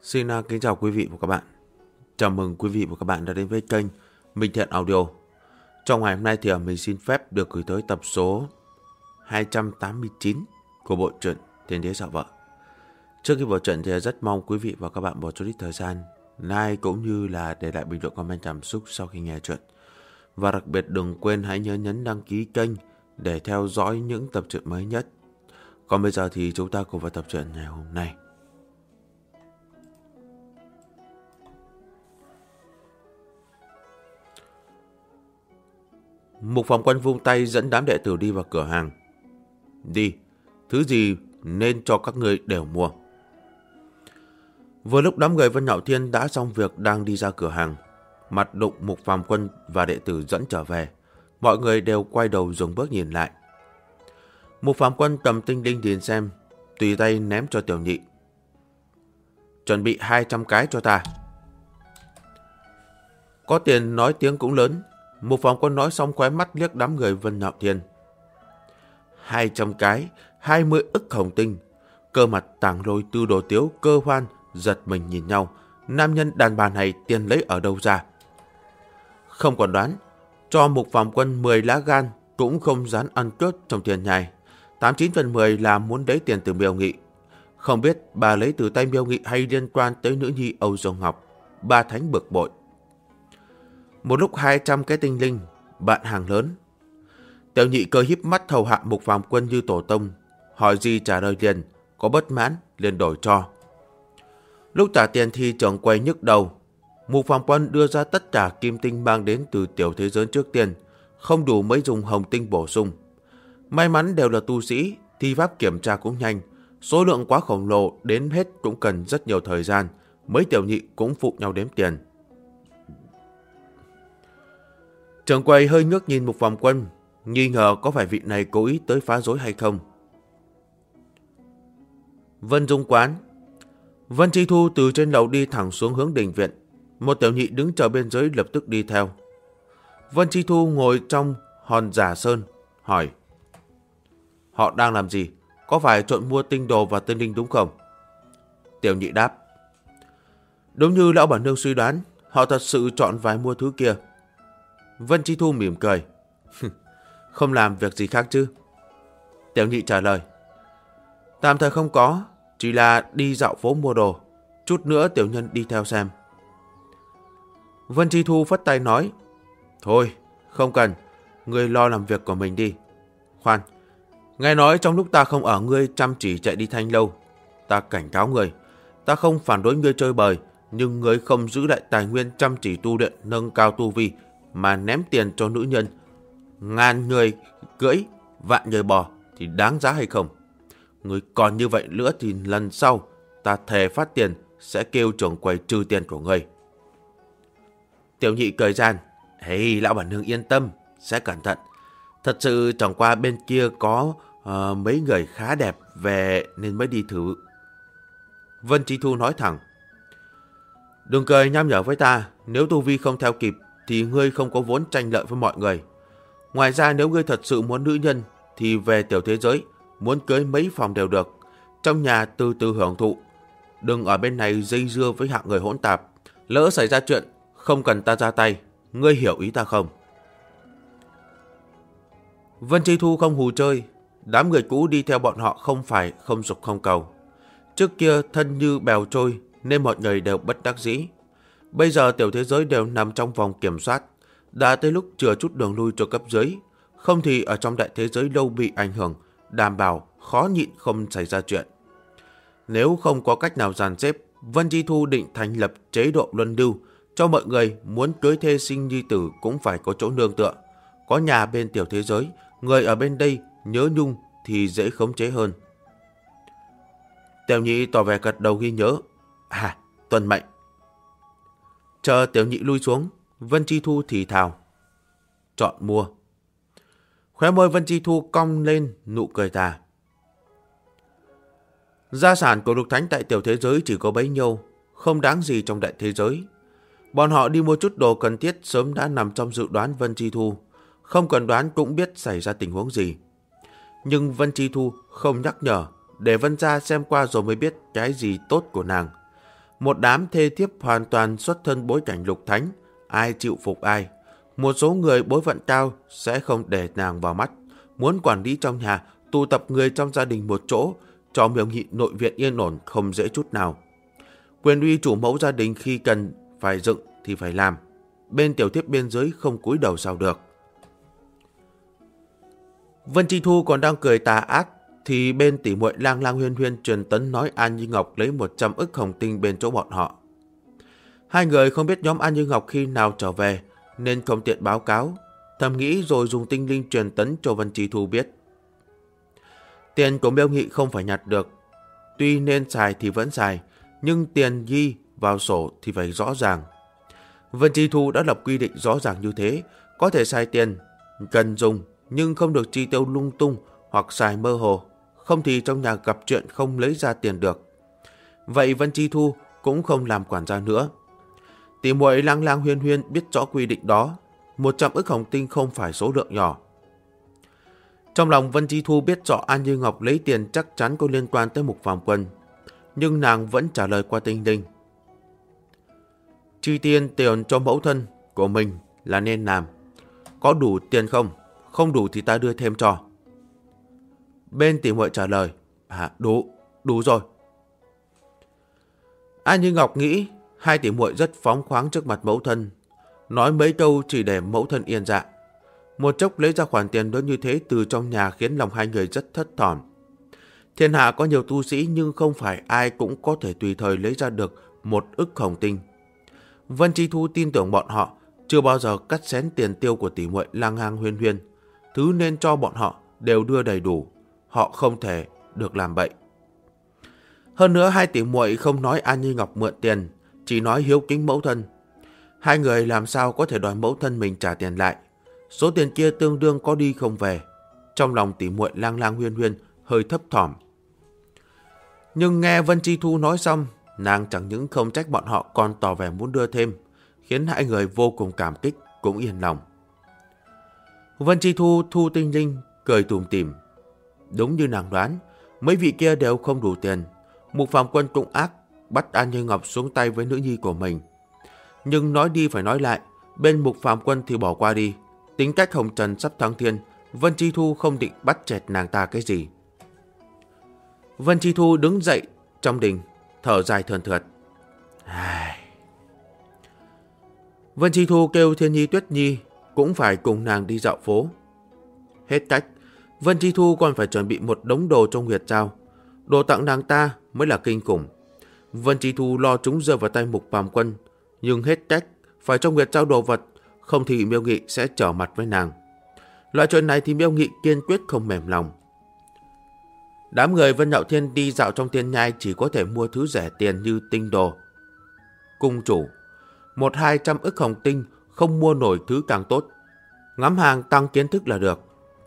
Xin kính chào quý vị và các bạn. Chào mừng quý vị và các bạn đã đến với kênh Minh Thiện Audio. Trong ngày hôm nay thì mình xin phép được gửi tới tập số 289 của bộ truyện Thiên Đế Sợ Vợ. Trước khi vào trận thì rất mong quý vị và các bạn bỏ chút ít thời gian like cũng như là để lại bình luận comment cảm xúc sau khi nghe chuyện. Và đặc biệt đừng quên hãy nhớ nhấn đăng ký kênh để theo dõi những tập truyện mới nhất. Còn bây giờ thì chúng ta cùng vào tập truyện ngày hôm nay. Mục Phạm Quân vung tay dẫn đám đệ tử đi vào cửa hàng. Đi, thứ gì nên cho các ngươi đều mua. Vừa lúc đám người Vân Nạo Thiên đã xong việc đang đi ra cửa hàng, mặt đụng Mục Phạm Quân và đệ tử dẫn trở về. Mọi người đều quay đầu dừng bước nhìn lại. Mục Phạm Quân cầm tinh linh nhìn xem, tùy tay ném cho Tiểu Nhị. Chuẩn bị 200 cái cho ta. Có tiền nói tiếng cũng lớn. Mục Phạm Quân nói xong khóe mắt liếc đám người Vân Nạo Thiên. 200 cái, 20 ức hồng tinh. Cơ mặt Tàng Lôi, Tư Đồ Tiếu, Cơ Hoan giật mình nhìn nhau. Nam nhân đàn bà này tiền lấy ở đâu ra? Không còn đoán, cho Mục Phạm Quân 10 lá gan cũng không dám ăn cướp trong tiền nhai. 89 phần 10 là muốn lấy tiền từ Miêu Nghị. Không biết bà lấy từ tay Miêu Nghị hay liên quan tới nữ nhi Âu Dương Ngọc. Ba thánh bực bội. Một lúc 200 cái tinh linh, bạn hàng lớn. Tiểu Nhị cơ híp mắt hầu hạ Mục Phạm Quân như tổ tông, hỏi gì trả lời liền, có bất mãn liền đổi cho. Lúc trả tiền thì trưởng quầy nhức đầu. Mục Phạm Quân đưa ra tất cả kim tinh mang đến từ tiểu thế giới trước tiên, không đủ mới dùng hồng tinh bổ sung. May mắn đều là tu sĩ, thi pháp kiểm tra cũng nhanh, số lượng quá khổng lồ đến hết cũng cần rất nhiều thời gian, mấy tiểu nhị cũng phụ nhau đếm tiền. Trưởng quầy hơi ngước nhìn Mục Phạm Quân, nghi ngờ có phải vị này cố ý tới phá rối hay không. Vân Dung quán. Vân Chi Thu từ trên lầu đi thẳng xuống hướng đình viện. Một tiểu nhị đứng chờ bên dưới lập tức đi theo. Vân Chi Thu ngồi trong hòn giả sơn, hỏi. Họ đang làm gì? Có phải trộn mua tinh đồ và tinh linh đúng không? Tiểu nhị đáp. Đúng như lão bản nương suy đoán, họ thật sự chọn vài mua thứ kia. Vân Chi Thu mỉm cười. Không làm việc gì khác chứ? Tiểu nhị trả lời. Tạm thời không có, chỉ là đi dạo phố mua đồ. Chút nữa tiểu nhân đi theo xem. Vân Chi Thu phất tay nói. Thôi, không cần, ngươi lo làm việc của mình đi. Khoan, nghe nói trong lúc ta không ở ngươi chăm chỉ chạy đi Thanh Lâu. Ta cảnh cáo ngươi, ta không phản đối ngươi chơi bời, nhưng ngươi không giữ lại tài nguyên chăm chỉ tu luyện nâng cao tu vi, mà ném tiền cho nữ nhân, 1000 người cưỡi, vạn người bò thì đáng giá hay không? Người còn như vậy nữa thì lần sau ta thề phát tiền sẽ kêu trưởng quầy trừ tiền của người. Tiểu nhị cười gian. Hey, lão bản nương yên tâm, sẽ cẩn thận. Thật sự chẳng qua bên kia có mấy người khá đẹp về nên mới đi thử. Vân Chi Thu nói thẳng. Đừng cười nham nhở với ta, nếu tu vi không theo kịp thì ngươi không có vốn tranh lợi với mọi người. Ngoài ra nếu ngươi thật sự muốn nữ nhân thì về tiểu thế giới, muốn cưới mấy phòng đều được. Trong nhà từ từ hưởng thụ. Đừng ở bên này dây dưa với hạng người hỗn tạp. Lỡ xảy ra chuyện, không cần ta ra tay. Ngươi hiểu ý ta không? Vân Chi Thu không hù chơi. Đám người cũ đi theo bọn họ không phải không dục không cầu. Trước kia thân như bèo trôi nên mọi người đều bất đắc dĩ. Bây giờ tiểu thế giới đều nằm trong vòng kiểm soát. Đã tới lúc chừa chút đường lui cho cấp dưới. Không thì ở trong đại thế giới lâu bị ảnh hưởng, đảm bảo khó nhịn không xảy ra chuyện. Nếu không có cách nào dàn xếp, Vân Chi Thu định thành lập chế độ luân lưu, cho mọi người muốn cưới thê sinh nhi tử cũng phải có chỗ nương tựa. Có nhà bên tiểu thế giới, người ở bên đây nhớ nhung thì dễ khống chế hơn. Tiểu nhị tỏ vẻ gật đầu ghi nhớ. Tuân mệnh. Chờ tiểu nhị lui xuống, Vân Chi Thu thì thào. Chọn mua. Khóe môi Vân Chi Thu cong lên nụ cười tà. Gia sản của Lục Thánh tại tiểu thế giới chỉ có bấy nhiêu, không đáng gì trong đại thế giới. Bọn họ đi mua chút đồ cần thiết sớm đã nằm trong dự đoán Vân Chi Thu, không cần đoán cũng biết xảy ra tình huống gì. Nhưng Vân Chi Thu không nhắc nhở, để Vân gia xem qua rồi mới biết cái gì tốt của nàng. Một đám thê thiếp hoàn toàn xuất thân bối cảnh lục thánh, ai chịu phục ai. Một số người bối phận cao sẽ không để nàng vào mắt, muốn quản lý trong nhà, tụ tập người trong gia đình một chỗ, cho Miêu Nghị nội viện yên ổn không dễ chút nào. Quyền uy chủ mẫu gia đình khi cần phải dựng thì phải làm. Bên tiểu thiếp bên dưới không cúi đầu sao được. Vân Chi Thu còn đang cười tà ác thì bên tỷ muội Lang Lang Huyên Huyên truyền tấn nói An Như Ngọc lấy 100 ức hồng tinh bên chỗ bọn họ. Hai người không biết nhóm An Như Ngọc khi nào trở về nên không tiện báo cáo, thầm nghĩ rồi dùng tinh linh truyền tấn cho Vân Chi Thu biết. Tiền của Miêu Nghị không phải nhặt được, tuy nên xài thì vẫn xài, nhưng tiền ghi vào sổ thì phải rõ ràng. Vân Chi Thu đã lập quy định rõ ràng như thế, có thể xài tiền, cần dùng nhưng không được chi tiêu lung tung hoặc xài mơ hồ, không thì trong nhà gặp chuyện không lấy ra tiền được. Vậy Vân Chi Thu cũng không làm quản gia nữa. Tỷ muội Lang Lang Huyên Huyên biết rõ quy định đó, 100 ức hồng tinh không phải số lượng nhỏ. Trong lòng Vân Chi Thu biết rõ An Như Ngọc lấy tiền chắc chắn có liên quan tới Mục Phàm Quân, nhưng nàng vẫn trả lời qua tinh linh. Chi tiền cho mẫu thân của mình là nên làm. Có đủ tiền không? Không đủ thì ta đưa thêm cho. Bên tỷ muội trả lời, đủ rồi. An Như Ngọc nghĩ hai tỷ muội rất phóng khoáng trước mặt mẫu thân, nói mấy câu chỉ để mẫu thân yên dạ. Một chốc lấy ra khoản tiền lớn như thế từ trong nhà khiến lòng hai người rất thất thỏm. Thiên hạ có nhiều tu sĩ nhưng không phải ai cũng có thể tùy thời lấy ra được 1 ức hồng tinh. Vân Chi Thu tin tưởng bọn họ chưa bao giờ cắt xén tiền tiêu của tỷ muội Lang Lang Huyên Huyên. Thứ nên cho bọn họ đều đưa đầy đủ, họ không thể được làm bậy. Hơn nữa hai tỷ muội không nói An Như Ngọc mượn tiền, chỉ nói hiếu kính mẫu thân. Hai người làm sao có thể đòi mẫu thân mình trả tiền lại? Số tiền kia tương đương có đi không về. Trong lòng tỷ muội Lang Lang Huyên Huyên hơi thấp thỏm. Nhưng nghe Vân Chi Thu nói xong, nàng chẳng những không trách bọn họ còn tỏ vẻ muốn đưa thêm, khiến hai người vô cùng cảm kích, cũng yên lòng. Vân Chi Thu thu tinh linh, cười tủm tỉm. Đúng như nàng đoán, mấy vị kia đều không đủ tiền. Mục Phàm Quân cũng ác, bắt An Như Ngọc xuống tay với nữ nhi của mình. Nhưng nói đi phải nói lại, bên Mục Phàm Quân thì bỏ qua đi. Tính cách hồng trần sắp thăng thiên, Vân Chi Thu không định bắt chẹt nàng ta cái gì. Vân Chi Thu đứng dậy trong đình, thở dài thườn thượt. Vân Chi Thu kêu Thiên Nhi Tuyết Nhi cũng phải cùng nàng đi dạo phố. Hết cách, Vân Chi Thu còn phải chuẩn bị một đống đồ trong huyệt giao. Đồ tặng nàng ta mới là kinh khủng. Vân Chi Thu lo chúng rơi vào tay Mục Phàm Quân, nhưng hết cách phải trong huyệt giao đồ vật, không thì Miêu Nghị sẽ trở mặt với nàng. Loại chuyện này thì Miêu Nghị kiên quyết không mềm lòng. Đám người Vân Nhạo Thiên đi dạo trong Tiên Nhai chỉ có thể mua thứ rẻ tiền như tinh đồ. Cung chủ, 100-200 ức hồng tinh không mua nổi thứ càng tốt. Ngắm hàng tăng kiến thức là được.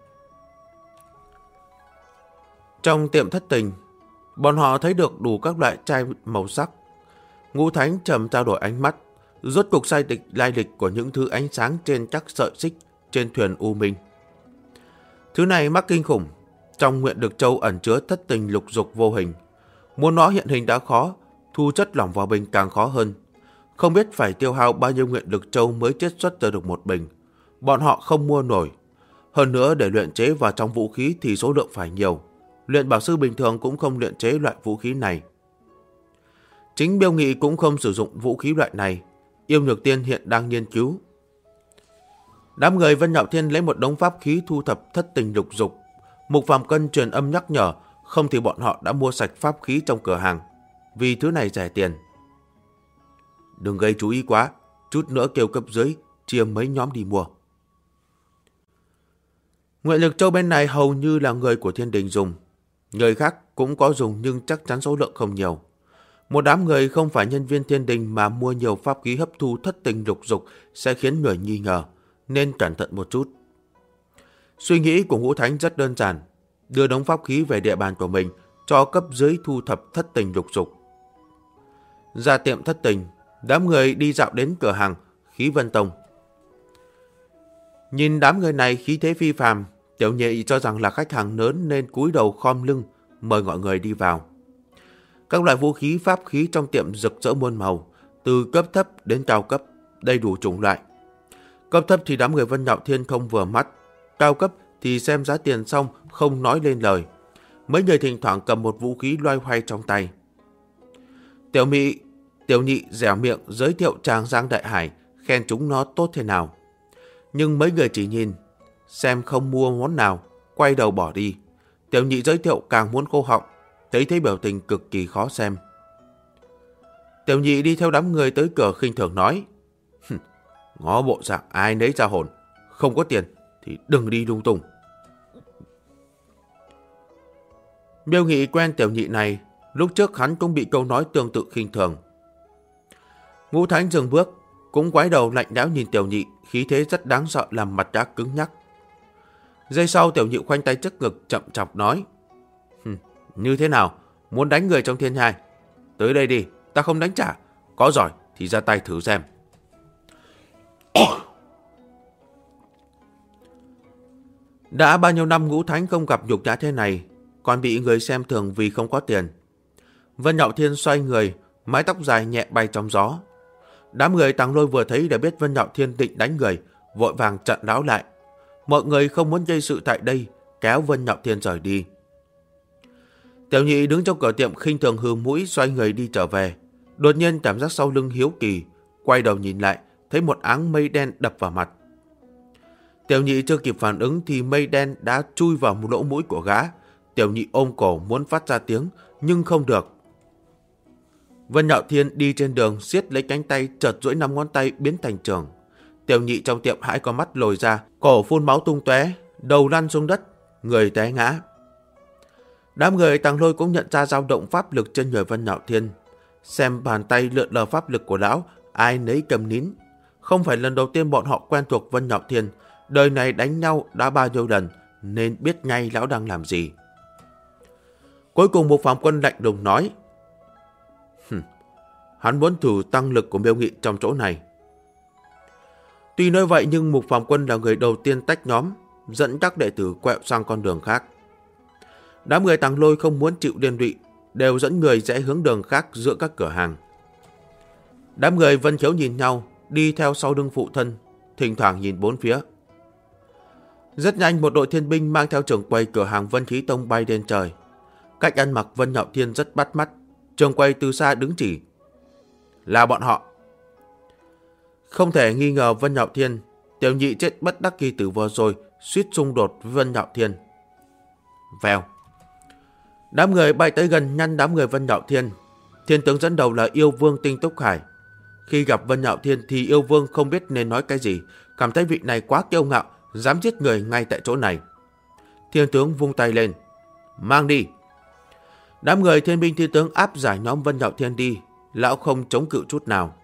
Trong tiệm thất tình, bọn họ thấy được đủ các loại chai màu sắc. Ngũ Thánh trầm trao đổi ánh mắt, rốt cục sai địch lai lịch của những thứ ánh sáng trên các sợi xích trên thuyền U Minh. Thứ này mắc kinh khủng, trong Nguyện Được Châu ẩn chứa thất tình lục dục vô hình. Muốn nó hiện hình đã khó, thu chất lỏng vào bình càng khó hơn. Không biết phải tiêu hao bao nhiêu Nguyện Lực Châu mới chiết xuất ra được một bình. Bọn họ không mua nổi. Hơn nữa để luyện chế vào trong vũ khí thì số lượng phải nhiều. Luyện bảo sư bình thường cũng không luyện chế loại vũ khí này. Chính Miêu Nghị cũng không sử dụng vũ khí loại này. Yêu Nhược Tiên hiện đang nghiên cứu. Đám người Vân Nhạo Thiên lấy một đống pháp khí thu thập thất tình lục dục. Mục Phàm Cân truyền âm nhắc nhở, không thì bọn họ đã mua sạch pháp khí trong cửa hàng. Vì thứ này rẻ tiền. Đừng gây chú ý quá, chút nữa kêu cấp dưới, chia mấy nhóm đi mua. Nguyện Lực Châu bên này hầu như là người của Thiên Đình dùng. Người khác cũng có dùng nhưng chắc chắn số lượng không nhiều. Một đám người không phải nhân viên Thiên Đình mà mua nhiều pháp khí hấp thu thất tình lục dục sẽ khiến người nghi ngờ, nên cẩn thận một chút. Suy nghĩ của Ngũ Thánh rất đơn giản, đưa đống pháp khí về địa bàn của mình cho cấp dưới thu thập thất tình lục dục. Ra tiệm thất tình, đám người đi dạo đến cửa hàng Khí Vân Tông. Nhìn đám người này khí thế phi phàm, Tiểu Nhị cho rằng là khách hàng lớn nên cúi đầu khom lưng mời mọi người đi vào. Các loại vũ khí pháp khí trong tiệm rực rỡ muôn màu, từ cấp thấp đến cao cấp, đầy đủ chủng loại. Cấp thấp thì đám người Vân Nhạo Thiên không vừa mắt, cao cấp thì xem giá tiền xong không nói lên lời. Mấy người thỉnh thoảng cầm một vũ khí loay hoay trong tay. Tiểu nhị dẻo miệng giới thiệu Tràng Giang Đại Hải, khen chúng nó tốt thế nào. Nhưng mấy người chỉ nhìn, xem không mua món nào, quay đầu bỏ đi. Tiểu nhị giới thiệu càng muốn khô họng, thấy biểu tình cực kỳ khó xem. Tiểu nhị đi theo đám người tới cửa khinh thường nói: ngó bộ dạng ai nấy ra hồn, không có tiền thì đừng đi lung tung. Miêu Nghị quen tiểu nhị này, lúc trước hắn cũng bị câu nói tương tự khinh thường. Ngũ Thánh dừng bước, cũng quái đầu lạnh lẽo nhìn tiểu nhị, khí thế rất đáng sợ làm mặt đã cứng nhắc. Giây sau tiểu nhị khoanh tay trước ngực chậm chọc nói: như thế nào, muốn đánh người trong thiên nhai? Tới đây đi, ta không đánh trả, có giỏi thì ra tay thử xem. Đã bao nhiêu năm Ngũ Thánh không gặp nhục nhã thế này, còn bị người xem thường vì không có tiền. Vân Nhạo Thiên xoay người, mái tóc dài nhẹ bay trong gió. Đám người Tàng Lôi vừa thấy đã biết Vân Nhạo Thiên định đánh người, vội vàng chặn lão lại. Mọi người không muốn gây sự tại đây, kéo Vân Nhạo Thiên rời đi. Tiểu nhị đứng trong cửa tiệm khinh thường hừ mũi, xoay người đi trở về. Đột nhiên cảm giác sau lưng hiếu kỳ, quay đầu nhìn lại, thấy một áng mây đen đập vào mặt. Tiểu nhị chưa kịp phản ứng thì mây đen đã chui vào một lỗ mũi của gã. Tiểu nhị ôm cổ muốn phát ra tiếng, nhưng không được. Vân Nhạo Thiên đi trên đường siết lấy cánh tay, chợt duỗi 5 ngón tay biến thành trường. Tiểu nhị trong tiệm hãi con mắt lồi ra, cổ phun máu tung tóe, đầu lăn xuống đất, người té ngã. Đám người Tàng Lôi cũng nhận ra dao động pháp lực trên người Vân Nhạo Thiên. Xem bàn tay lượn lờ pháp lực của lão, ai nấy cầm nín. Không phải lần đầu tiên bọn họ quen thuộc Vân Nhạo Thiên, đời này đánh nhau đã bao nhiêu lần nên biết ngay lão đang làm gì. Cuối cùng Mục Phàm Quân lạnh lùng nói: hắn muốn thử tăng lực của Miêu Nghị trong chỗ này. Tuy nói vậy nhưng Mục Phàm Quân là người đầu tiên tách nhóm, dẫn các đệ tử quẹo sang con đường khác. Đám người Tàng Lôi không muốn chịu liên lụy, đều dẫn người rẽ hướng đường khác giữa các cửa hàng. Đám người Vân Khiếu nhìn nhau, đi theo sau lưng phụ thân, thỉnh thoảng nhìn bốn phía. Rất nhanh một đội thiên binh mang theo trưởng quầy cửa hàng Vân Khí Tông bay lên trời. Cách ăn mặc Vân Nhạo Thiên rất bắt mắt, trưởng quầy từ xa đứng chỉ: là bọn họ. Không thể nghi ngờ Vân Nhạo Thiên, tiểu nhị chết bất đắc kỳ tử vừa rồi suýt xung đột với Vân Nhạo Thiên. Vèo. Đám người bay tới gần nhăn đám người Vân Nhạo Thiên. Thiên tướng dẫn đầu là yêu vương Tinh Túc Hải. Khi gặp Vân Nhạo Thiên thì yêu vương không biết nên nói cái gì, cảm thấy vị này quá kiêu ngạo, dám giết người ngay tại chỗ này. Thiên tướng vung tay lên: mang đi. Đám người thiên binh thiên tướng áp giải nhóm Vân Nhạo Thiên đi, lão không chống cự chút nào.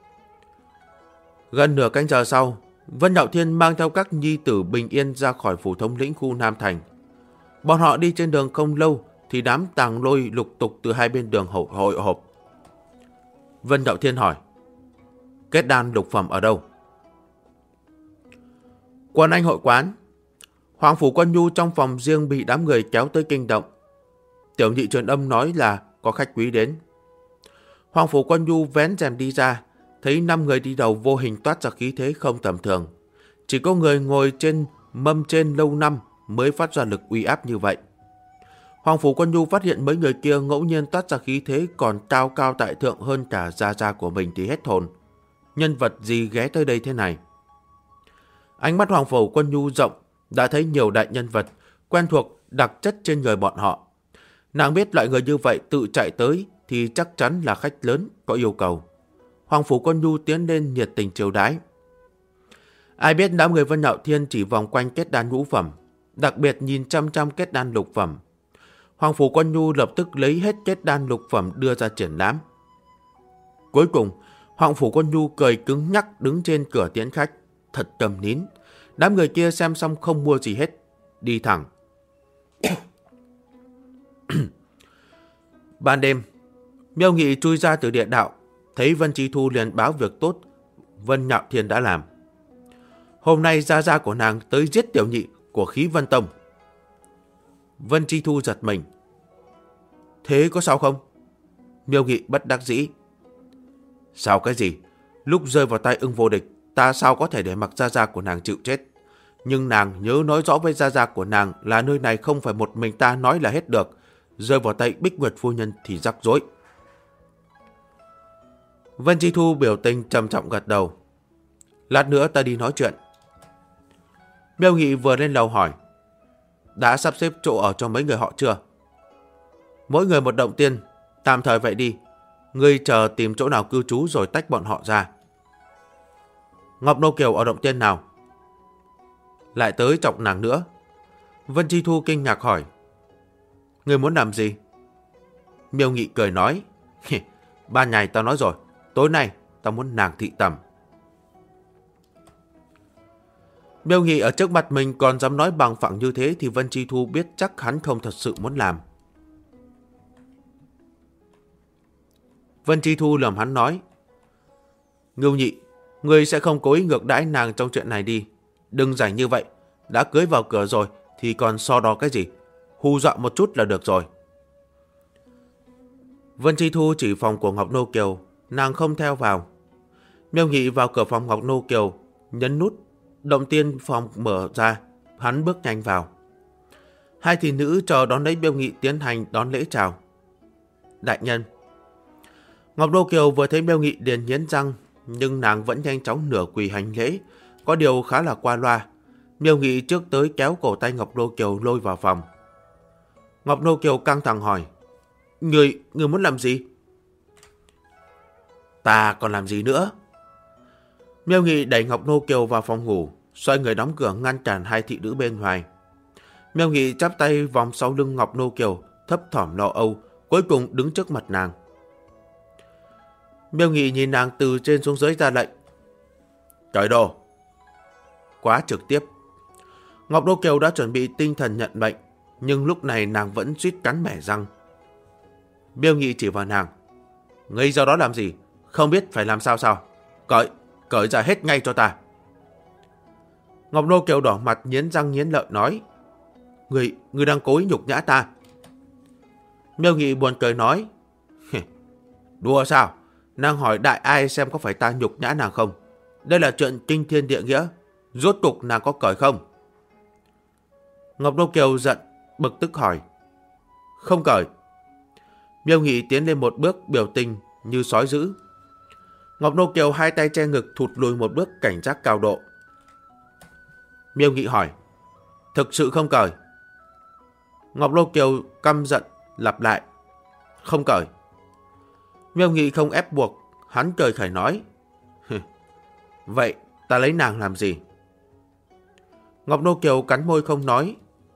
Gần nửa canh giờ sau, Vân Nhạo Thiên mang theo các nhi tử bình yên ra khỏi phủ thống lĩnh khu Nam Thành. Bọn họ đi trên đường không lâu thì đám Tàng Lôi lục tục từ hai bên đường hội họp. Vân Nhạo Thiên hỏi: kết đan lục phẩm ở đâu? Quân Anh hội quán. Hoàng phủ Quân Nhu trong phòng riêng bị đám người kéo tới kinh động. Tiểu nhị truyền âm nói là có khách quý đến. Hoàng phủ Quân Nhu vén rèm đi ra, thấy 5 người đi đầu vô hình toát ra khí thế không tầm thường. Chỉ có người ngồi trên mâm trên lâu năm mới phát ra lực uy áp như vậy. Hoàng phủ Quân Nhu phát hiện mấy người kia ngẫu nhiên toát ra khí thế còn cao cao tại thượng hơn cả gia gia của mình thì hết hồn. Nhân vật gì ghé tới đây thế này? Ánh mắt Hoàng phủ Quân Nhu rộng, đã thấy nhiều đại nhân vật quen thuộc đặc chất trên người bọn họ. Nàng biết loại người như vậy tự chạy tới thì chắc chắn là khách lớn có yêu cầu. Hoàng phủ Quân Nhu tiến lên nhiệt tình chiêu đãi. Ai biết đám người Vân Nhạo Thiên chỉ vòng quanh kết đan ngũ phẩm, đặc biệt nhìn chăm chăm kết đan lục phẩm. Hoàng phủ Quân Nhu lập tức lấy hết kết đan lục phẩm đưa ra triển lãm. Cuối cùng, Hoàng phủ Quân Nhu cười cứng nhắc đứng trên cửa tiễn khách, thật cầm nín. Đám người kia xem xong không mua gì hết, đi thẳng. Ban đêm, Miêu Nghị chui ra từ địa đạo, thấy Vân Chi Thu liền báo việc tốt Vân Nhạo Thiên đã làm. Hôm nay gia gia của nàng tới giết tiểu nhị của Khí Vân Tông. Vân Chi Thu giật mình. Thế có sao không? Miêu Nghị bất đắc dĩ. Sao cái gì? Lúc rơi vào tay Ưng Vô Địch, ta sao có thể để mặc gia gia của nàng chịu chết? Nhưng nàng nhớ nói rõ với gia gia của nàng là nơi này không phải một mình ta nói là hết được. Rơi vào tay Bích Nguyệt phu nhân thì rắc rối. Vân Chi Thu biểu tình trầm trọng gật đầu. Lát nữa ta đi nói chuyện. Miêu Nghị vừa lên lầu hỏi. Đã sắp xếp chỗ ở cho mấy người họ chưa? Mỗi người một động tiên, tạm thời vậy đi. Ngươi chờ tìm chỗ nào cư trú rồi tách bọn họ ra. Ngọc Nô Kiều ở động tiên nào? Lại tới chọc nàng nữa. Vân Chi Thu kinh ngạc hỏi. Ngươi muốn làm gì? Miêu Nghị cười nói. Ban ngày tao nói rồi, tối nay tao muốn nàng thị tẩm. Miêu Nghị ở trước mặt mình còn dám nói bằng phẳng như thế thì Vân Chi Thu biết chắc hắn không thật sự muốn làm. Vân Chi Thu lườm hắn nói. Ngưu Nhị, ngươi sẽ không cố ý ngược đãi nàng trong chuyện này đi. Đừng rảnh như vậy, đã cưới vào cửa rồi thì còn so đo cái gì? Hù dọa một chút là được rồi. Vân Chi Thu chỉ phòng của Ngọc Nô Kiều, nàng không theo vào. Miêu Nghị vào cửa phòng Ngọc Nô Kiều, nhấn nút, động tiên phòng mở ra, hắn bước nhanh vào. Hai thị nữ chờ đón lấy Miêu Nghị tiến hành đón lễ chào. Đại nhân. Ngọc Nô Kiều vừa thấy Miêu Nghị liền nghiến răng, nhưng nàng vẫn nhanh chóng nửa quỳ hành lễ, có điều khá là qua loa. Miêu Nghị trước tới kéo cổ tay Ngọc Nô Kiều lôi vào phòng. Ngọc Nô Kiều căng thẳng hỏi. Người muốn làm gì? Ta còn làm gì nữa? Miêu Nghị đẩy Ngọc Nô Kiều vào phòng ngủ, xoay người đóng cửa ngăn cản hai thị nữ bên ngoài. Miêu Nghị chắp tay vòng sau lưng Ngọc Nô Kiều, thấp thỏm lo âu, cuối cùng đứng trước mặt nàng. Miêu Nghị nhìn nàng từ trên xuống dưới ra lệnh. Cởi đồ. Quá trực tiếp. Ngọc Nô Kiều đã chuẩn bị tinh thần nhận mệnh, nhưng lúc này nàng vẫn suýt cắn mẻ răng. Miêu Nghị chỉ vào nàng. Ngươi do đó làm gì? Không biết phải làm sao sao? Cởi ra hết ngay cho ta. Ngọc Nô Kiều đỏ mặt nghiến răng nghiến lợi nói. Ngươi đang cố ý nhục nhã ta. Miêu Nghị buồn cười nói. Đùa sao? Nàng hỏi đại ai xem có phải ta nhục nhã nàng không? Đây là chuyện kinh thiên địa nghĩa. Rốt cục nàng có cởi không? Ngọc Nô Kiều giận, bực tức hỏi. Không cởi. Miêu Nghị tiến lên một bước biểu tình như sói dữ. Ngọc Nô Kiều hai tay che ngực thụt lùi một bước cảnh giác cao độ. Miêu Nghị hỏi. Thực sự không cởi? Ngọc Nô Kiều căm giận lặp lại. Không cởi. Miêu Nghị không ép buộc, hắn cười khẩy nói. Vậy ta lấy nàng làm gì? Ngọc Nô Kiều cắn môi không nói.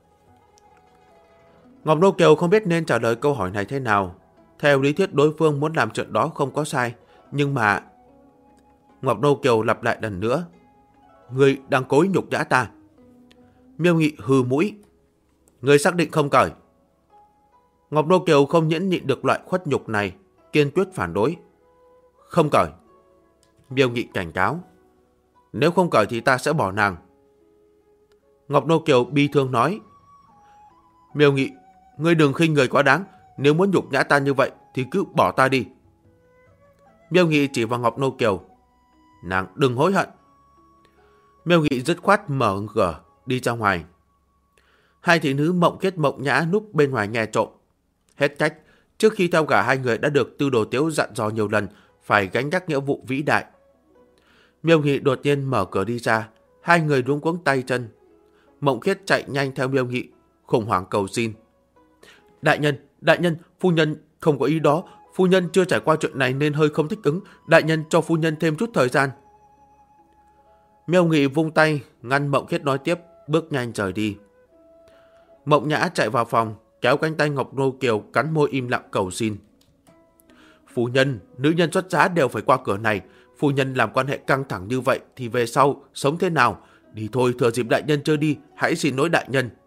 Ngọc Nô Kiều không biết nên trả lời câu hỏi này thế nào. Theo lý thuyết đối phương muốn làm chuyện đó không có sai, nhưng mà... Ngọc Nô Kiều lặp lại lần nữa. Ngươi đang cố ý nhục nhã ta. Miêu Nghị hừ mũi. Ngươi xác định không cởi? Ngọc Nô Kiều không nhẫn nhịn được loại khuất nhục này, kiên quyết phản đối. Không cởi. Miêu Nghị cảnh cáo. Nếu không cởi thì ta sẽ bỏ nàng. Ngọc Nô Kiều bi thương nói. Miêu Nghị, ngươi đừng khinh người quá đáng. Nếu muốn nhục nhã ta như vậy thì cứ bỏ ta đi. Miêu Nghị chỉ vào Ngọc Nô Kiều. Nàng đừng hối hận. Miêu Nghị dứt khoát mở cửa đi ra ngoài. Hai thị nữ Mộng Khiết Mộng Nhã núp bên ngoài nghe trộm. Hết cách, trước khi theo gả hai người đã được Tư Đồ Tiếu dặn dò nhiều lần phải gánh vác nghĩa vụ vĩ đại. Miêu Nghị đột nhiên mở cửa đi ra, hai người luống cuống tay chân. Mộng Khiết chạy nhanh theo Miêu Nghị, khủng hoảng cầu xin. Đại nhân, phu nhân không có ý đó, phu nhân chưa trải qua chuyện này nên hơi không thích ứng, đại nhân cho phu nhân thêm chút thời gian. Miêu Nghị vung tay, ngăn Mộng Khiết nói tiếp, bước nhanh rời đi. Mộng Nhã chạy vào phòng, kéo cánh tay Ngọc Nô Kiều cắn môi im lặng cầu xin. Phu nhân, nữ nhân xuất giá đều phải qua cửa này, phu nhân làm quan hệ căng thẳng như vậy thì về sau sống thế nào? Đi thôi, thừa dịp đại nhân chưa đi, hãy xin lỗi đại nhân.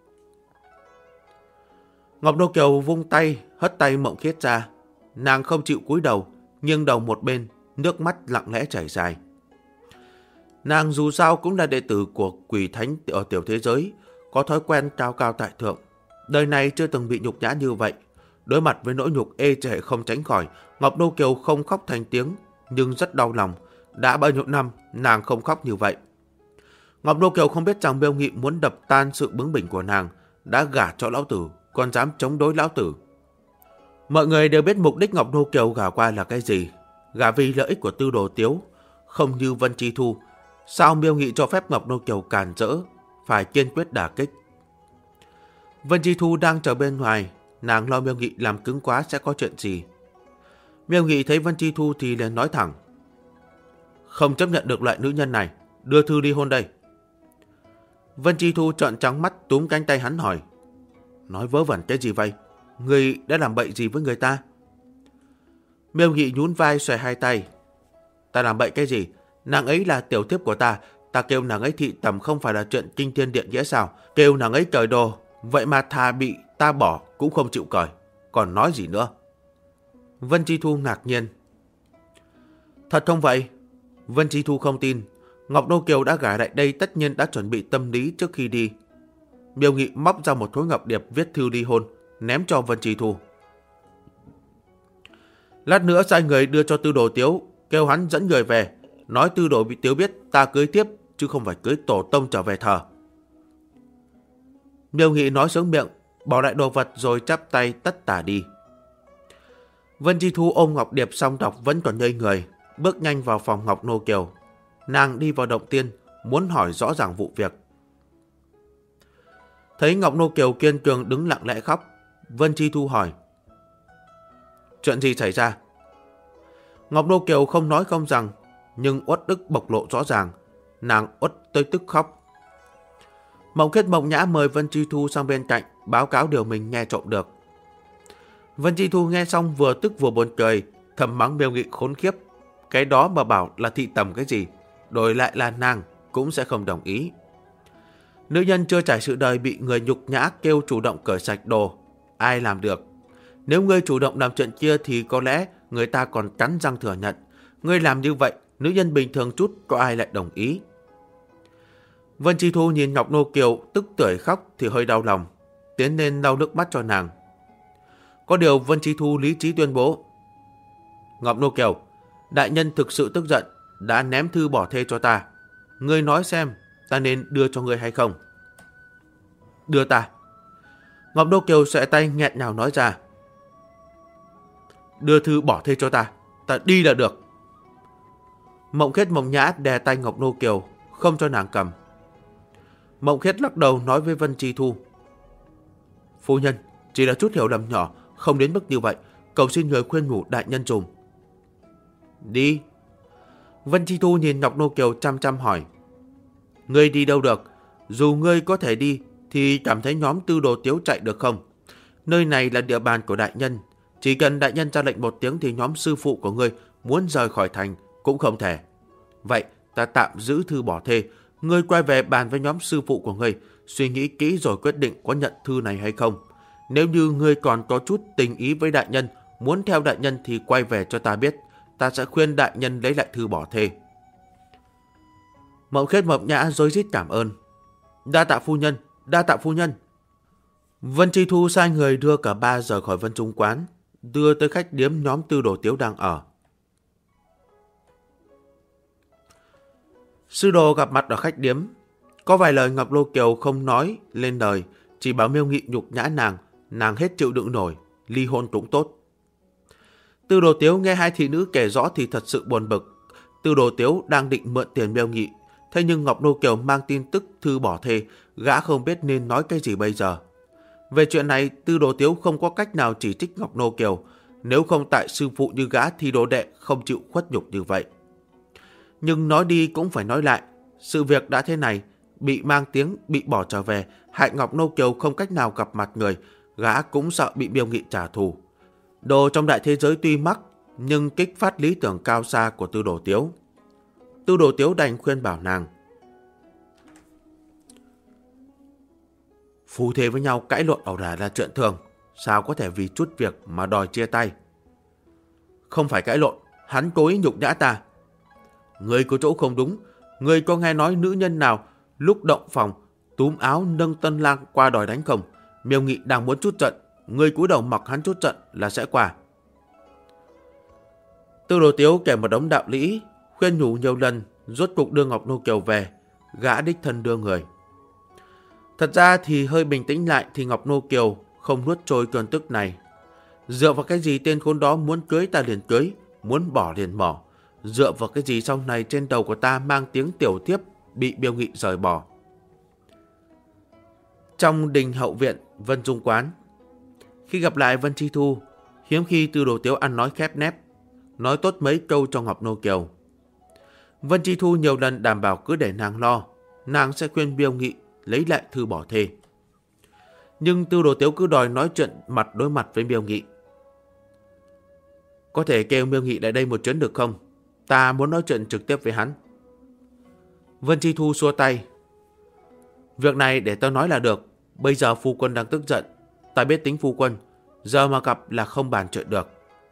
Ngọc Nô Kiều vung tay, hất tay Mộng Khiết ra. Nàng không chịu cúi đầu, nghiêng đầu một bên, nước mắt lặng lẽ chảy dài. Nàng dù sao cũng là đệ tử của quỷ thánh ở tiểu thế giới, có thói quen cao cao tại thượng. Đời này chưa từng bị nhục nhã như vậy. Đối mặt với nỗi nhục ê chề không tránh khỏi, Ngọc Nô Kiều không khóc thành tiếng, nhưng rất đau lòng. Đã bao nhiêu năm nàng không khóc như vậy. Ngọc Nô Kiều không biết rằng Miêu Nghị muốn đập tan sự bướng bỉnh của nàng, đã gả cho lão tử, còn dám chống đối lão tử. Mọi người đều biết mục đích Ngọc Nô Kiều gả qua là cái gì. Gả vì lợi ích của Tư Đồ Tiếu, không như Vân Chi Thu. Sao Miêu Nghị cho phép Ngọc Nô Kiều cản rỡ, phải kiên quyết đả kích. Vân Chi Thu đang chờ bên ngoài, nàng lo Miêu Nghị làm cứng quá sẽ có chuyện gì. Miêu Nghị thấy Vân Chi Thu thì liền nói thẳng: không chấp nhận được loại nữ nhân này, đưa thư ly hôn đây. Vân Chi Thu trợn trắng mắt túm cánh tay hắn hỏi: nói vớ vẩn cái gì vậy? Ngươi đã làm bậy gì với người ta? Miêu Nghị nhún vai xòe hai tay: ta làm bậy cái gì? Nàng ấy là tiểu thiếp của ta, ta kêu nàng ấy thị tẩm không phải là chuyện kinh thiên điện nghĩa sao? Kêu nàng ấy cởi đồ, vậy mà thà bị ta bỏ cũng không chịu cởi, còn nói gì nữa? Vân Chi Thu ngạc nhiên: thật không vậy? Vân Chi Thu không tin. Ngọc Nô Kiều đã gả lại đây tất nhiên đã chuẩn bị tâm lý trước khi đi. Miêu Nghị móc ra một khối ngọc điệp viết thư ly hôn, ném cho Vân Chi Thu. Lát nữa sai người đưa cho Tư Đồ Tiếu, kêu hắn dẫn người về, nói Tư Đồ Tiếu biết ta cưới tiếp chứ không phải cưới tổ tông trở về thờ. Miêu Nghị nói sướng miệng, bỏ lại đồ vật rồi chắp tay tất tả đi. Vân Chi Thu ôm ngọc điệp xong đọc vẫn còn ngây người, bước nhanh vào phòng Ngọc Nô Kiều. Nàng đi vào động tiên, muốn hỏi rõ ràng vụ việc. Thấy Ngọc Nô Kiều kiên cường đứng lặng lẽ khóc, Vân Chi Thu hỏi: chuyện gì xảy ra? Ngọc Nô Kiều không nói không rằng, nhưng uất ức bộc lộ rõ ràng. Nàng uất tới tức khóc. Mộng Khiết Mộng Nhã mời Vân Chi Thu sang bên cạnh, báo cáo điều mình nghe trộm được. Vân Chi Thu nghe xong vừa tức vừa buồn cười, thầm mắng Miêu Nghị khốn khiếp. Cái đó mà bảo là thị tầm cái gì, đổi lại là nàng cũng sẽ không đồng ý. Nữ nhân chưa trải sự đời bị người nhục nhã kêu chủ động cởi sạch đồ, ai làm được? Nếu ngươi chủ động làm chuyện kia thì có lẽ người ta còn cắn răng thừa nhận. Ngươi làm như vậy, nữ nhân bình thường chút có ai lại đồng ý? Vân Chi Thu nhìn Ngọc Nô Kiều tức tưởi khóc thì hơi đau lòng, tiến lên lau nước mắt cho nàng. Có điều Vân Chi Thu lý trí tuyên bố: Ngọc Nô Kiều, đại nhân thực sự tức giận, đã ném thư bỏ thê cho ta. Ngươi nói xem, ta nên đưa cho ngươi hay không? Đưa ta. Ngọc Nô Kiều xòe tay nghẹn ngào nói ra: đưa thư bỏ thê cho ta đi là được. Mộng Khiết Mộng Nhã đè tay Ngọc Nô Kiều, không cho nàng cầm. Mộng Khiết lắc đầu nói với Vân Chi Thu: phu nhân, chỉ là chút hiểu lầm nhỏ, không đến mức như vậy, cầu xin người khuyên nhủ đại nhân dùm. Đi. Vân Chi Thu nhìn Ngọc Nô Kiều chăm chăm hỏi: ngươi đi đâu được? Dù ngươi có thể đi thì cảm thấy nhóm Tư Đồ Tiếu chạy được không? Nơi này là địa bàn của đại nhân, chỉ cần đại nhân ra lệnh một tiếng thì nhóm sư phụ của ngươi muốn rời khỏi thành cũng không thể. Vậy ta tạm giữ thư bỏ thê, ngươi quay về bàn với nhóm sư phụ của ngươi, suy nghĩ kỹ rồi quyết định có nhận thư này hay không. Nếu như ngươi còn có chút tình ý với đại nhân, muốn theo đại nhân thì quay về cho ta biết, ta sẽ khuyên đại nhân lấy lại thư bỏ thê. Mộng Khiết Mộng Nhã rối rít cảm ơn: đa tạ phu nhân, đa tạ phu nhân. Vân Chi Thu sai người đưa cả ba rời khỏi Vân Trung Quán, đưa tới khách điếm nhóm Tư Đồ Tiếu đang ở. Sư đồ gặp mặt ở khách điếm, có vài lời Ngọc Nô Kiều không nói lên lời, chỉ bảo Miêu Nghị nhục nhã nàng hết chịu đựng nổi, ly hôn cũng tốt. Tư Đồ Tiếu nghe hai thị nữ kể rõ thì thật sự buồn bực. Tư Đồ Tiếu đang định mượn tiền Miêu Nghị, thế nhưng Ngọc Nô Kiều mang tin tức thư bỏ thê, gã không biết nên nói cái gì bây giờ. Về chuyện này, Tư Đồ Tiếu không có cách nào chỉ trích Ngọc Nô Kiều, nếu không tại sư phụ như gã thì đồ đệ không chịu khuất nhục như vậy. Nhưng nói đi cũng phải nói lại, sự việc đã thế này, bị mang tiếng, bị bỏ trở về, hại Ngọc Nô Kiều không cách nào gặp mặt người, gã cũng sợ bị Miêu Nghị trả thù. Đồ trong đại thế giới tuy mắc, nhưng kích phát lý tưởng cao xa của Tư Đồ Tiếu. Tư Đồ Tiếu đành khuyên bảo nàng: phu thê với nhau cãi lộn ẩu đả là chuyện thường, sao có thể vì chút việc mà đòi chia tay? Không phải cãi lộn, hắn cố ý nhục nhã ta. Ngươi có chỗ không đúng, ngươi có nghe nói nữ nhân nào lúc động phòng túm áo nâng tân lang qua đòi đánh không? Miêu Nghị đang muốn chút giận, người cúi đầu mặc hắn chút giận là sẽ qua. Tư Đồ Tiếu kể một đống đạo lý, khuyên nhủ nhiều lần, rốt cục đưa Ngọc Nô Kiều về, gã đích thân đưa người. Thật ra thì hơi bình tĩnh lại thì Ngọc Nô Kiều không nuốt trôi cơn tức này. Dựa vào cái gì tên khốn đó muốn cưới ta liền cưới, muốn bỏ liền bỏ. Dựa vào cái gì sau này trên đầu của ta mang tiếng tiểu thiếp bị Miêu Nghị rời bỏ. Trong đình hậu viện Vân Dung quán, khi gặp lại Vân Chi Thu, hiếm khi Tư Đồ Tiếu ăn nói khép nép, nói tốt mấy câu cho Ngọc Nô Kiều. Vân Chi Thu nhiều lần đảm bảo cứ để nàng lo, nàng sẽ khuyên Miêu Nghị lấy lại thư bỏ thề. Nhưng Tư Đồ Tiếu cứ đòi nói chuyện mặt đối mặt với Miêu Nghị. Có thể kêu Miêu Nghị lại đây một chuyến được không? Ta muốn nói chuyện trực tiếp với hắn. Vân Chi Thu xua tay. Việc này để tao nói là được. Bây giờ phu quân đang tức giận. Ta biết tính phu quân. Giờ mà gặp là không bàn chuyện được.